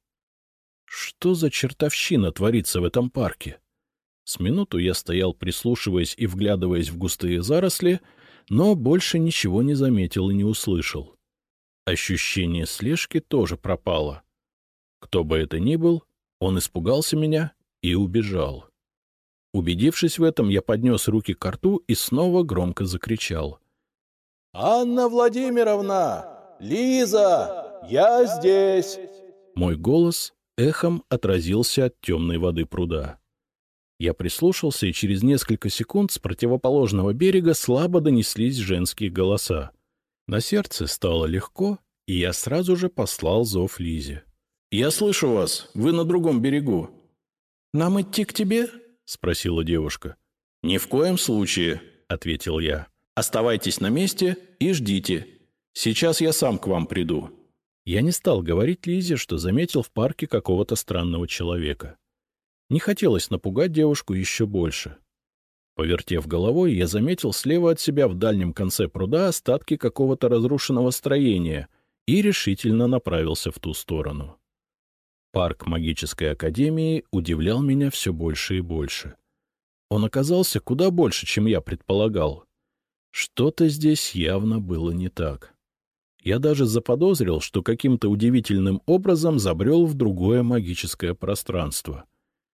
Что за чертовщина творится в этом парке? С минуту я стоял, прислушиваясь и вглядываясь в густые заросли, но больше ничего не заметил и не услышал. Ощущение слежки тоже пропало. Кто бы это ни был, он испугался меня и убежал. Убедившись в этом, я поднес руки к рту и снова громко закричал. — Анна Владимировна! Лиза! Я здесь! Мой голос эхом отразился от темной воды пруда. Я прислушался, и через несколько секунд с противоположного берега слабо донеслись женские голоса. На сердце стало легко, и я сразу же послал зов Лизе. — Я слышу вас, вы на другом берегу. — Нам идти к тебе? — спросила девушка. — Ни в коем случае, — ответил я. — Оставайтесь на месте и ждите. Сейчас я сам к вам приду. Я не стал говорить Лизе, что заметил в парке какого-то странного человека. Не хотелось напугать девушку еще больше. Повертев головой, я заметил слева от себя в дальнем конце пруда остатки какого-то разрушенного строения и решительно направился в ту сторону. Парк магической академии удивлял меня все больше и больше. Он оказался куда больше, чем я предполагал. Что-то здесь явно было не так. Я даже заподозрил, что каким-то удивительным образом забрел в другое магическое пространство.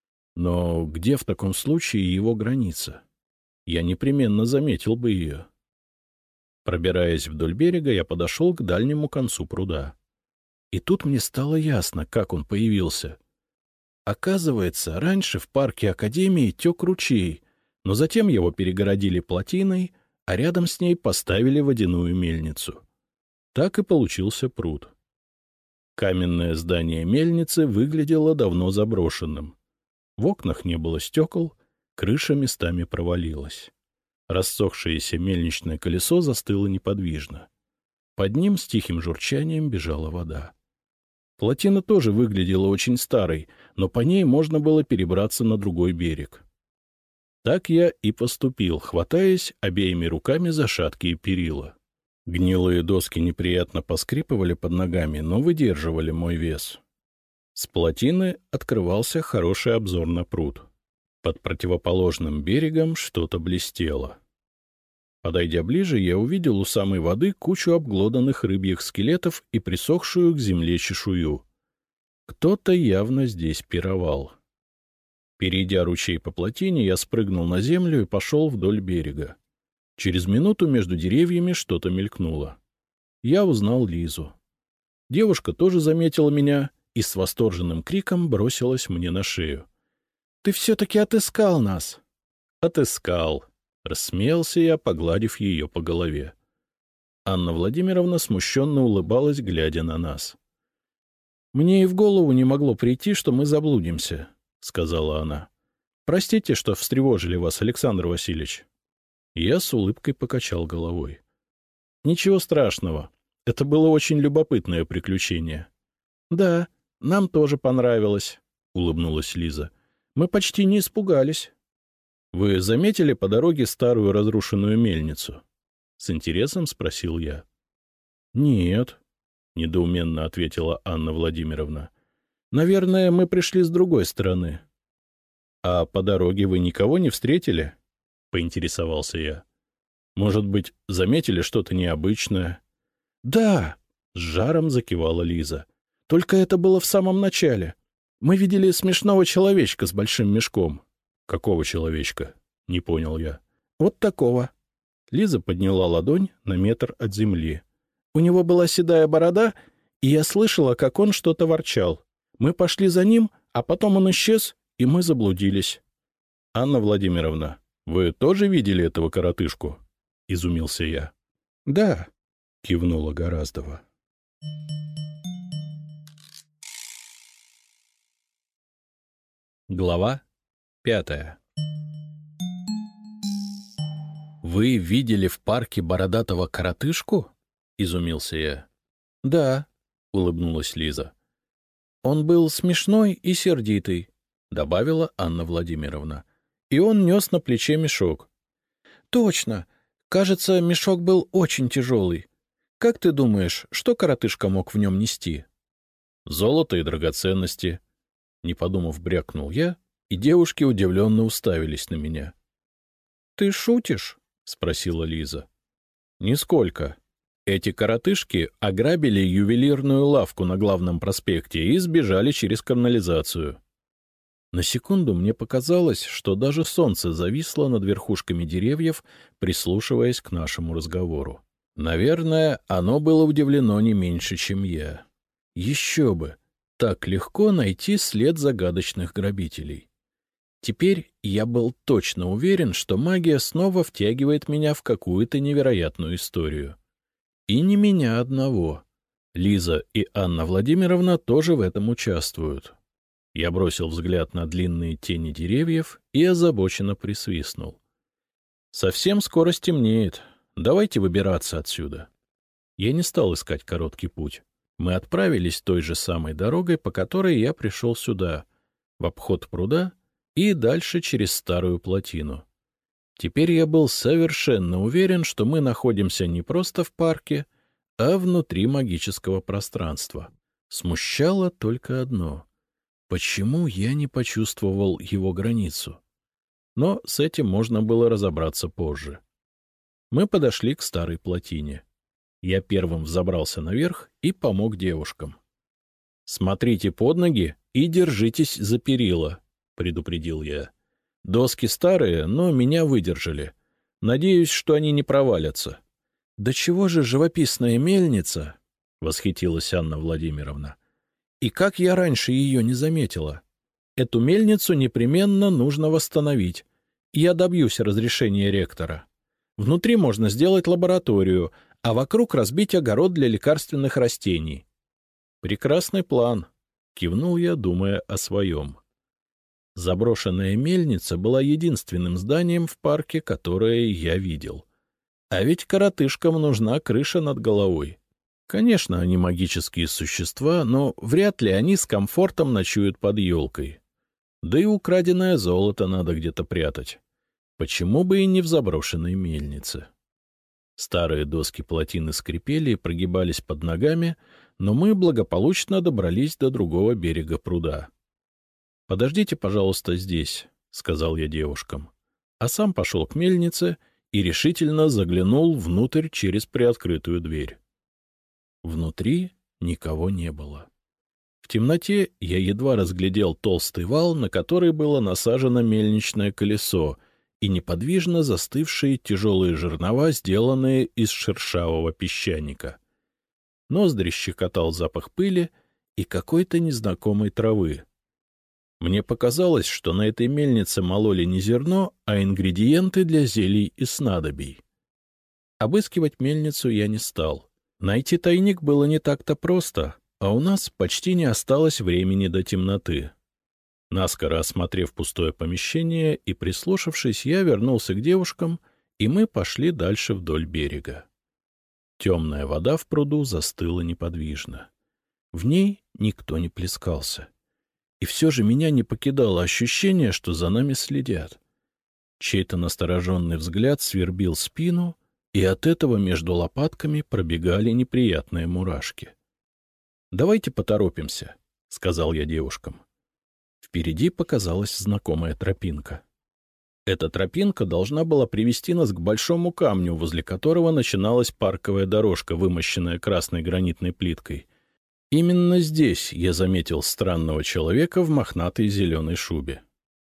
Но где в таком случае его граница? Я непременно заметил бы ее. Пробираясь вдоль берега, я подошел к дальнему концу пруда. И тут мне стало ясно, как он появился. Оказывается, раньше в парке Академии тек ручей, но затем его перегородили плотиной, а рядом с ней поставили водяную мельницу. Так и получился пруд. Каменное здание мельницы выглядело давно заброшенным. В окнах не было стекол, крыша местами провалилась. Рассохшееся мельничное колесо застыло неподвижно. Под ним с тихим журчанием бежала вода. Плотина тоже выглядела очень старой, но по ней можно было перебраться на другой берег. Так я и поступил, хватаясь обеими руками за шаткие перила. Гнилые доски неприятно поскрипывали под ногами, но выдерживали мой вес. С плотины открывался хороший обзор на пруд. Под противоположным берегом что-то блестело. Подойдя ближе, я увидел у самой воды кучу обглоданных рыбьих скелетов и присохшую к земле чешую. Кто-то явно здесь пировал. Перейдя ручей по плотине, я спрыгнул на землю и пошел вдоль берега. Через минуту между деревьями что-то мелькнуло. Я узнал Лизу. Девушка тоже заметила меня и с восторженным криком бросилась мне на шею. — Ты все-таки отыскал нас! — Отыскал, — рассмеялся я, погладив ее по голове. Анна Владимировна смущенно улыбалась, глядя на нас. — Мне и в голову не могло прийти, что мы заблудимся, — сказала она. — Простите, что встревожили вас, Александр Васильевич. Я с улыбкой покачал головой. — Ничего страшного. Это было очень любопытное приключение. — Да, нам тоже понравилось, — улыбнулась Лиза. — Мы почти не испугались. — Вы заметили по дороге старую разрушенную мельницу? — с интересом спросил я. — Нет, — недоуменно ответила Анна Владимировна. — Наверное, мы пришли с другой стороны. — А по дороге вы никого не встретили? — поинтересовался я. — Может быть, заметили что-то необычное? — Да, — с жаром закивала Лиза. — Только это было в самом начале. Мы видели смешного человечка с большим мешком. — Какого человечка? — не понял я. — Вот такого. Лиза подняла ладонь на метр от земли. У него была седая борода, и я слышала, как он что-то ворчал. Мы пошли за ним, а потом он исчез, и мы заблудились. — Анна Владимировна, вы тоже видели этого коротышку? — изумился я. — Да, — кивнула Гораздова. Глава пятая. «Вы видели в парке бородатого коротышку?» — изумился я. «Да», — улыбнулась Лиза. «Он был смешной и сердитый», — добавила Анна Владимировна. «И он нес на плече мешок». «Точно! Кажется, мешок был очень тяжелый. Как ты думаешь, что коротышка мог в нем нести?» «Золото и драгоценности», — не подумав, брякнул я, и девушки удивленно уставились на меня. — Ты шутишь? — спросила Лиза. — Нисколько. Эти коротышки ограбили ювелирную лавку на главном проспекте и сбежали через канализацию. На секунду мне показалось, что даже солнце зависло над верхушками деревьев, прислушиваясь к нашему разговору. Наверное, оно было удивлено не меньше, чем я. Еще бы! Так легко найти след загадочных грабителей. Теперь я был точно уверен, что магия снова втягивает меня в какую-то невероятную историю. И не меня одного. Лиза и Анна Владимировна тоже в этом участвуют. Я бросил взгляд на длинные тени деревьев и озабоченно присвистнул. Совсем скоро стемнеет. Давайте выбираться отсюда. Я не стал искать короткий путь. Мы отправились той же самой дорогой, по которой я пришел сюда, в обход пруда и дальше через старую плотину. Теперь я был совершенно уверен, что мы находимся не просто в парке, а внутри магического пространства. Смущало только одно — почему я не почувствовал его границу? Но с этим можно было разобраться позже. Мы подошли к старой плотине. Я первым взобрался наверх и помог девушкам. — Смотрите под ноги и держитесь за перила, — предупредил я. Доски старые, но меня выдержали. Надеюсь, что они не провалятся. — Да чего же живописная мельница? — восхитилась Анна Владимировна. — И как я раньше ее не заметила? Эту мельницу непременно нужно восстановить. Я добьюсь разрешения ректора. Внутри можно сделать лабораторию, а вокруг разбить огород для лекарственных растений. — Прекрасный план, — кивнул я, думая о своем. Заброшенная мельница была единственным зданием в парке, которое я видел. А ведь коротышкам нужна крыша над головой. Конечно, они магические существа, но вряд ли они с комфортом ночуют под елкой. Да и украденное золото надо где-то прятать. Почему бы и не в заброшенной мельнице? Старые доски плотины скрипели и прогибались под ногами, но мы благополучно добрались до другого берега пруда. — Подождите, пожалуйста, здесь, — сказал я девушкам, а сам пошел к мельнице и решительно заглянул внутрь через приоткрытую дверь. Внутри никого не было. В темноте я едва разглядел толстый вал, на который было насажено мельничное колесо, и неподвижно застывшие тяжелые жернова, сделанные из шершавого песчаника. Ноздри щекотал запах пыли и какой-то незнакомой травы. Мне показалось, что на этой мельнице мололи не зерно, а ингредиенты для зелий и снадобий. Обыскивать мельницу я не стал. Найти тайник было не так-то просто, а у нас почти не осталось времени до темноты. Наскоро осмотрев пустое помещение и прислушавшись, я вернулся к девушкам, и мы пошли дальше вдоль берега. Темная вода в пруду застыла неподвижно. В ней никто не плескался. И все же меня не покидало ощущение, что за нами следят. Чей-то настороженный взгляд свербил спину, и от этого между лопатками пробегали неприятные мурашки. — Давайте поторопимся, — сказал я девушкам. Впереди показалась знакомая тропинка. Эта тропинка должна была привести нас к большому камню, возле которого начиналась парковая дорожка, вымощенная красной гранитной плиткой. Именно здесь я заметил странного человека в мохнатой зеленой шубе.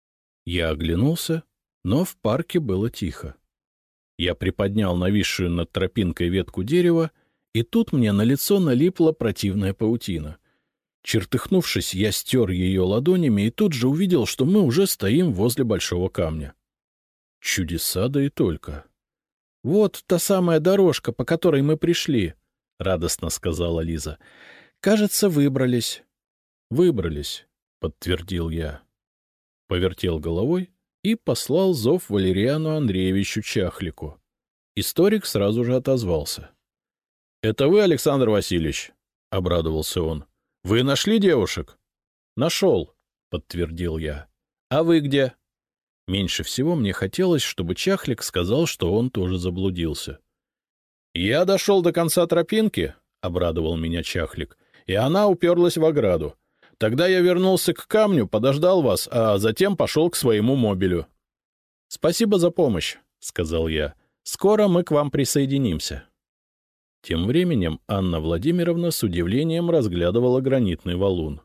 Я оглянулся, но в парке было тихо. Я приподнял нависшую над тропинкой ветку дерева, и тут мне на лицо налипла противная паутина. Чертыхнувшись, я стер ее ладонями и тут же увидел, что мы уже стоим возле большого камня. Чудеса, да и только. — Вот та самая дорожка, по которой мы пришли, — радостно сказала Лиза. — Кажется, выбрались. — Выбрались, — подтвердил я. Повертел головой и послал зов Валериану Андреевичу Чахлику. Историк сразу же отозвался. — Это вы, Александр Васильевич? — обрадовался он. — Вы нашли девушек? — Нашел, — подтвердил я. — А вы где? Меньше всего мне хотелось, чтобы Чахлик сказал, что он тоже заблудился. — Я дошел до конца тропинки, — обрадовал меня Чахлик, — и она уперлась в ограду. Тогда я вернулся к камню, подождал вас, а затем пошел к своему мобилю. — Спасибо за помощь, — сказал я. — Скоро мы к вам присоединимся. Тем временем Анна Владимировна с удивлением разглядывала гранитный валун.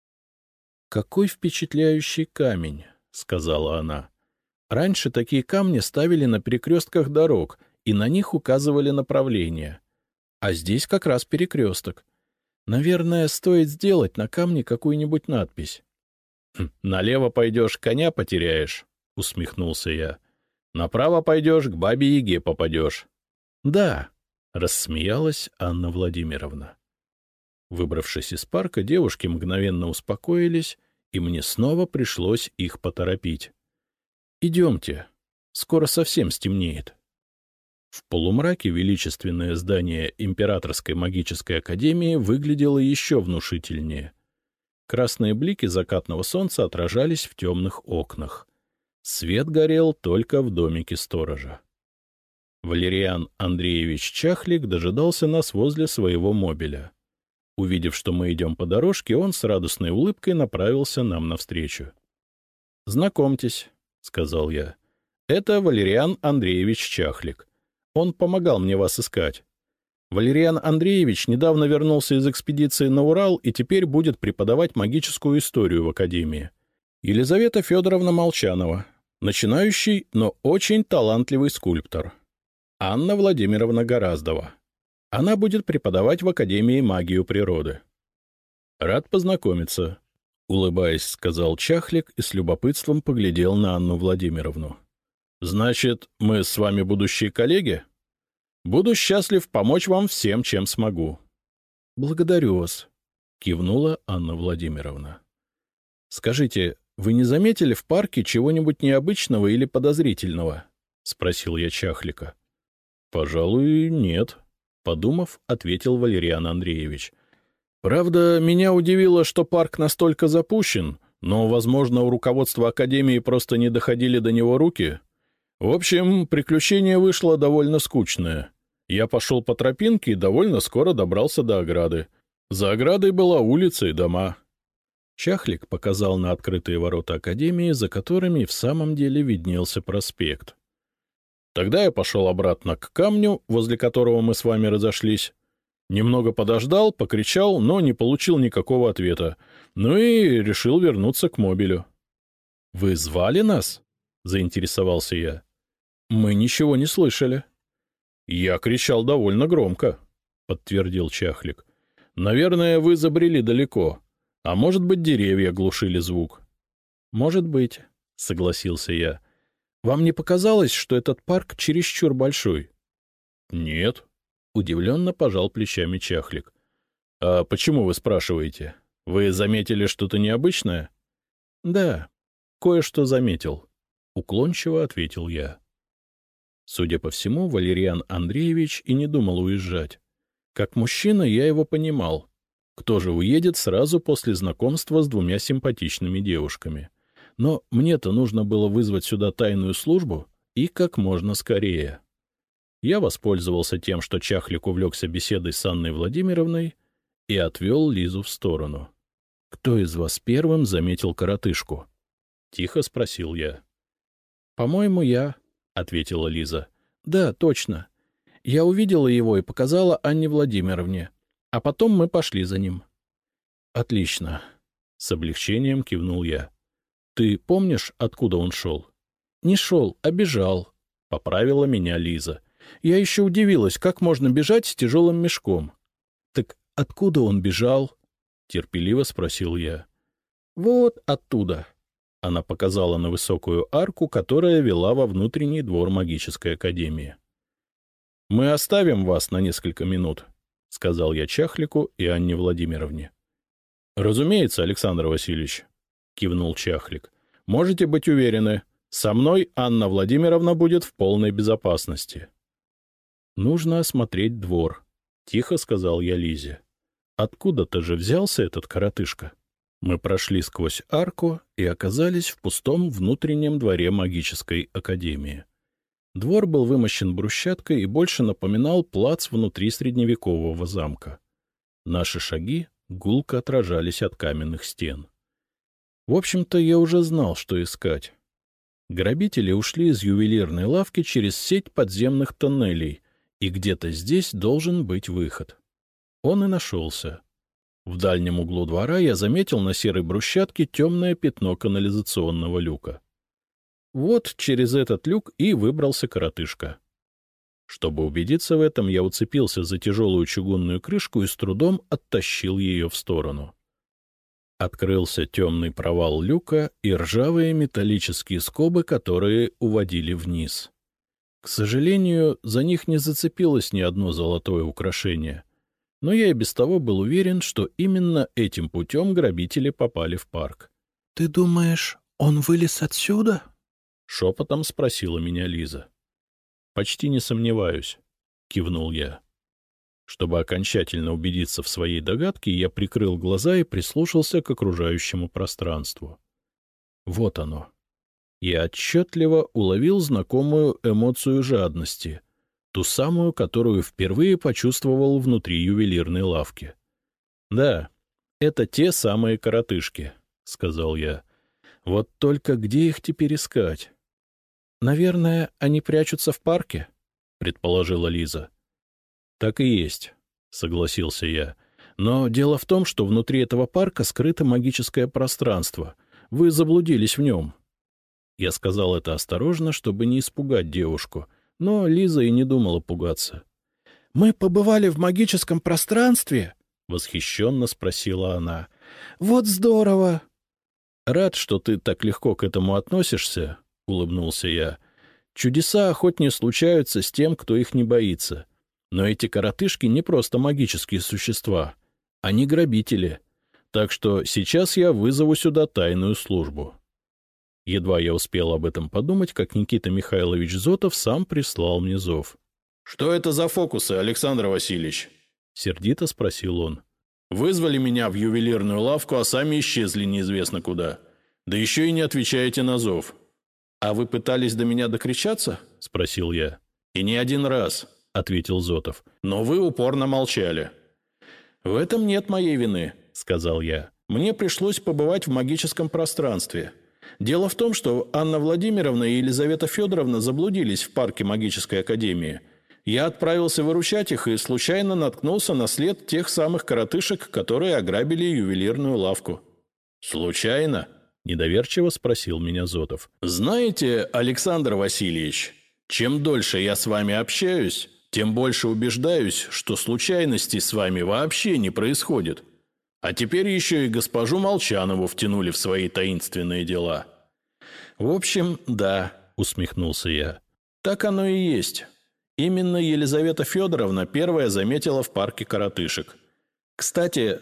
— Какой впечатляющий камень, — сказала она. — Раньше такие камни ставили на перекрестках дорог, и на них указывали направление. А здесь как раз перекресток. Наверное, стоит сделать на камне какую-нибудь надпись. «Хм, — Налево пойдешь, коня потеряешь, — усмехнулся я. — Направо пойдешь, к бабе-яге попадешь. — Да, — рассмеялась Анна Владимировна. Выбравшись из парка, девушки мгновенно успокоились, и мне снова пришлось их поторопить. — Идемте, скоро совсем стемнеет. В полумраке величественное здание Императорской магической академии выглядело еще внушительнее. Красные блики закатного солнца отражались в темных окнах. Свет горел только в домике сторожа. Валериан Андреевич Чахлик дожидался нас возле своего мобиля. Увидев, что мы идем по дорожке, он с радостной улыбкой направился нам навстречу. — Знакомьтесь, — сказал я, — это Валериан Андреевич Чахлик. Он помогал мне вас искать. Валериан Андреевич недавно вернулся из экспедиции на Урал и теперь будет преподавать магическую историю в академии. Елизавета Федоровна Молчанова, начинающий, но очень талантливый скульптор. Анна Владимировна Гораздова. Она будет преподавать в Академии магию природы. — Рад познакомиться, — улыбаясь, сказал Чахлик и с любопытством поглядел на Анну Владимировну. — Значит, мы с вами будущие коллеги? Буду счастлив помочь вам всем, чем смогу. — Благодарю вас, — кивнула Анна Владимировна. — Скажите, вы не заметили в парке чего-нибудь необычного или подозрительного? — спросил я Чахлика. — Пожалуй, нет, — подумав, ответил Валериан Андреевич. — Правда, меня удивило, что парк настолько запущен, но, возможно, у руководства Академии просто не доходили до него руки. В общем, приключение вышло довольно скучное. Я пошел по тропинке и довольно скоро добрался до ограды. За оградой была улица и дома. Чахлик показал на открытые ворота Академии, за которыми в самом деле виднелся проспект. Тогда я пошел обратно к камню, возле которого мы с вами разошлись. Немного подождал, покричал, но не получил никакого ответа. Ну и решил вернуться к мобилю. — Вы звали нас? — заинтересовался я. — Мы ничего не слышали. — Я кричал довольно громко, — подтвердил Чахлик. — Наверное, вы забрели далеко, а может быть, деревья глушили звук. Может быть, — согласился я. Вам не показалось, что этот парк чересчур большой? — Нет, — удивленно пожал плечами Чахлик. — А почему вы спрашиваете? Вы заметили что-то необычное? — Да, кое-что заметил, — уклончиво ответил я. Судя по всему, Валериан Андреевич и не думал уезжать. Как мужчина я его понимал. Кто же уедет сразу после знакомства с двумя симпатичными девушками? Но мне-то нужно было вызвать сюда тайную службу и как можно скорее. Я воспользовался тем, что Чахлик увлекся беседой с Анной Владимировной, и отвел Лизу в сторону. — Кто из вас первым заметил коротышку? — тихо спросил я. — По-моему, я, — ответила Лиза. — Да, точно. Я увидела его и показала Анне Владимировне, а потом мы пошли за ним. — Отлично. С облегчением кивнул я. — Ты помнишь, откуда он шел? — Не шел, а бежал, — поправила меня Лиза. Я еще удивилась, как можно бежать с тяжелым мешком. — Так откуда он бежал? — терпеливо спросил я. — Вот оттуда. Она показала на высокую арку, которая вела во внутренний двор магической академии. — Мы оставим вас на несколько минут, — сказал я Чахлику и Анне Владимировне. — Разумеется, Александр Васильевич, — кивнул Чахлик. — Можете быть уверены, со мной Анна Владимировна будет в полной безопасности. — Нужно осмотреть двор, — тихо сказал я Лизе. — Откуда-то же взялся этот коротышка. Мы прошли сквозь арку и оказались в пустом внутреннем дворе магической академии. Двор был вымощен брусчаткой и больше напоминал плац внутри средневекового замка. Наши шаги гулко отражались от каменных стен. В общем-то, я уже знал, что искать. Грабители ушли из ювелирной лавки через сеть подземных тоннелей, и где-то здесь должен быть выход. Он и нашелся. В дальнем углу двора я заметил на серой брусчатке темное пятно канализационного люка. Вот через этот люк и выбрался коротышка. Чтобы убедиться в этом, я уцепился за тяжелую чугунную крышку и с трудом оттащил ее в сторону. Открылся темный провал люка и ржавые металлические скобы, которые уводили вниз. К сожалению, за них не зацепилось ни одно золотое украшение, но я и без того был уверен, что именно этим путем грабители попали в парк. — Ты думаешь, он вылез отсюда? — шепотом спросила меня Лиза. — Почти не сомневаюсь, — кивнул я. Чтобы окончательно убедиться в своей догадке, я прикрыл глаза и прислушался к окружающему пространству. Вот оно. Я отчетливо уловил знакомую эмоцию жадности, ту самую, которую впервые почувствовал внутри ювелирной лавки. — Да, это те самые коротышки, — сказал я. — Вот только где их теперь искать? — Наверное, они прячутся в парке, — предположила Лиза. — Так и есть, — согласился я. — Но дело в том, что внутри этого парка скрыто магическое пространство. Вы заблудились в нем. Я сказал это осторожно, чтобы не испугать девушку, но Лиза и не думала пугаться. — Мы побывали в магическом пространстве? — восхищенно спросила она. — Вот здорово! — Рад, что ты так легко к этому относишься, — улыбнулся я. — Чудеса охотнее случаются с тем, кто их не боится. Но эти коротышки не просто магические существа. Они грабители. Так что сейчас я вызову сюда тайную службу. Едва я успел об этом подумать, как Никита Михайлович Зотов сам прислал мне зов. — Что это за фокусы, Александр Васильевич? — сердито спросил он. — Вызвали меня в ювелирную лавку, а сами исчезли неизвестно куда. Да еще и не отвечаете на зов. — А вы пытались до меня докричаться? — спросил я. — И не один раз, — ответил Зотов. — Но вы упорно молчали. — В этом нет моей вины, — сказал я. — Мне пришлось побывать в магическом пространстве. Дело в том, что Анна Владимировна и Елизавета Федоровна заблудились в парке магической академии. Я отправился выручать их и случайно наткнулся на след тех самых коротышек, которые ограбили ювелирную лавку. — Случайно? — недоверчиво спросил меня Зотов. — Знаете, Александр Васильевич, чем дольше я с вами общаюсь, тем больше убеждаюсь, что случайностей с вами вообще не происходит. А теперь еще и госпожу Молчанову втянули в свои таинственные дела. В общем, да, усмехнулся я. Так оно и есть. Именно Елизавета Федоровна первая заметила в парке коротышек. Кстати,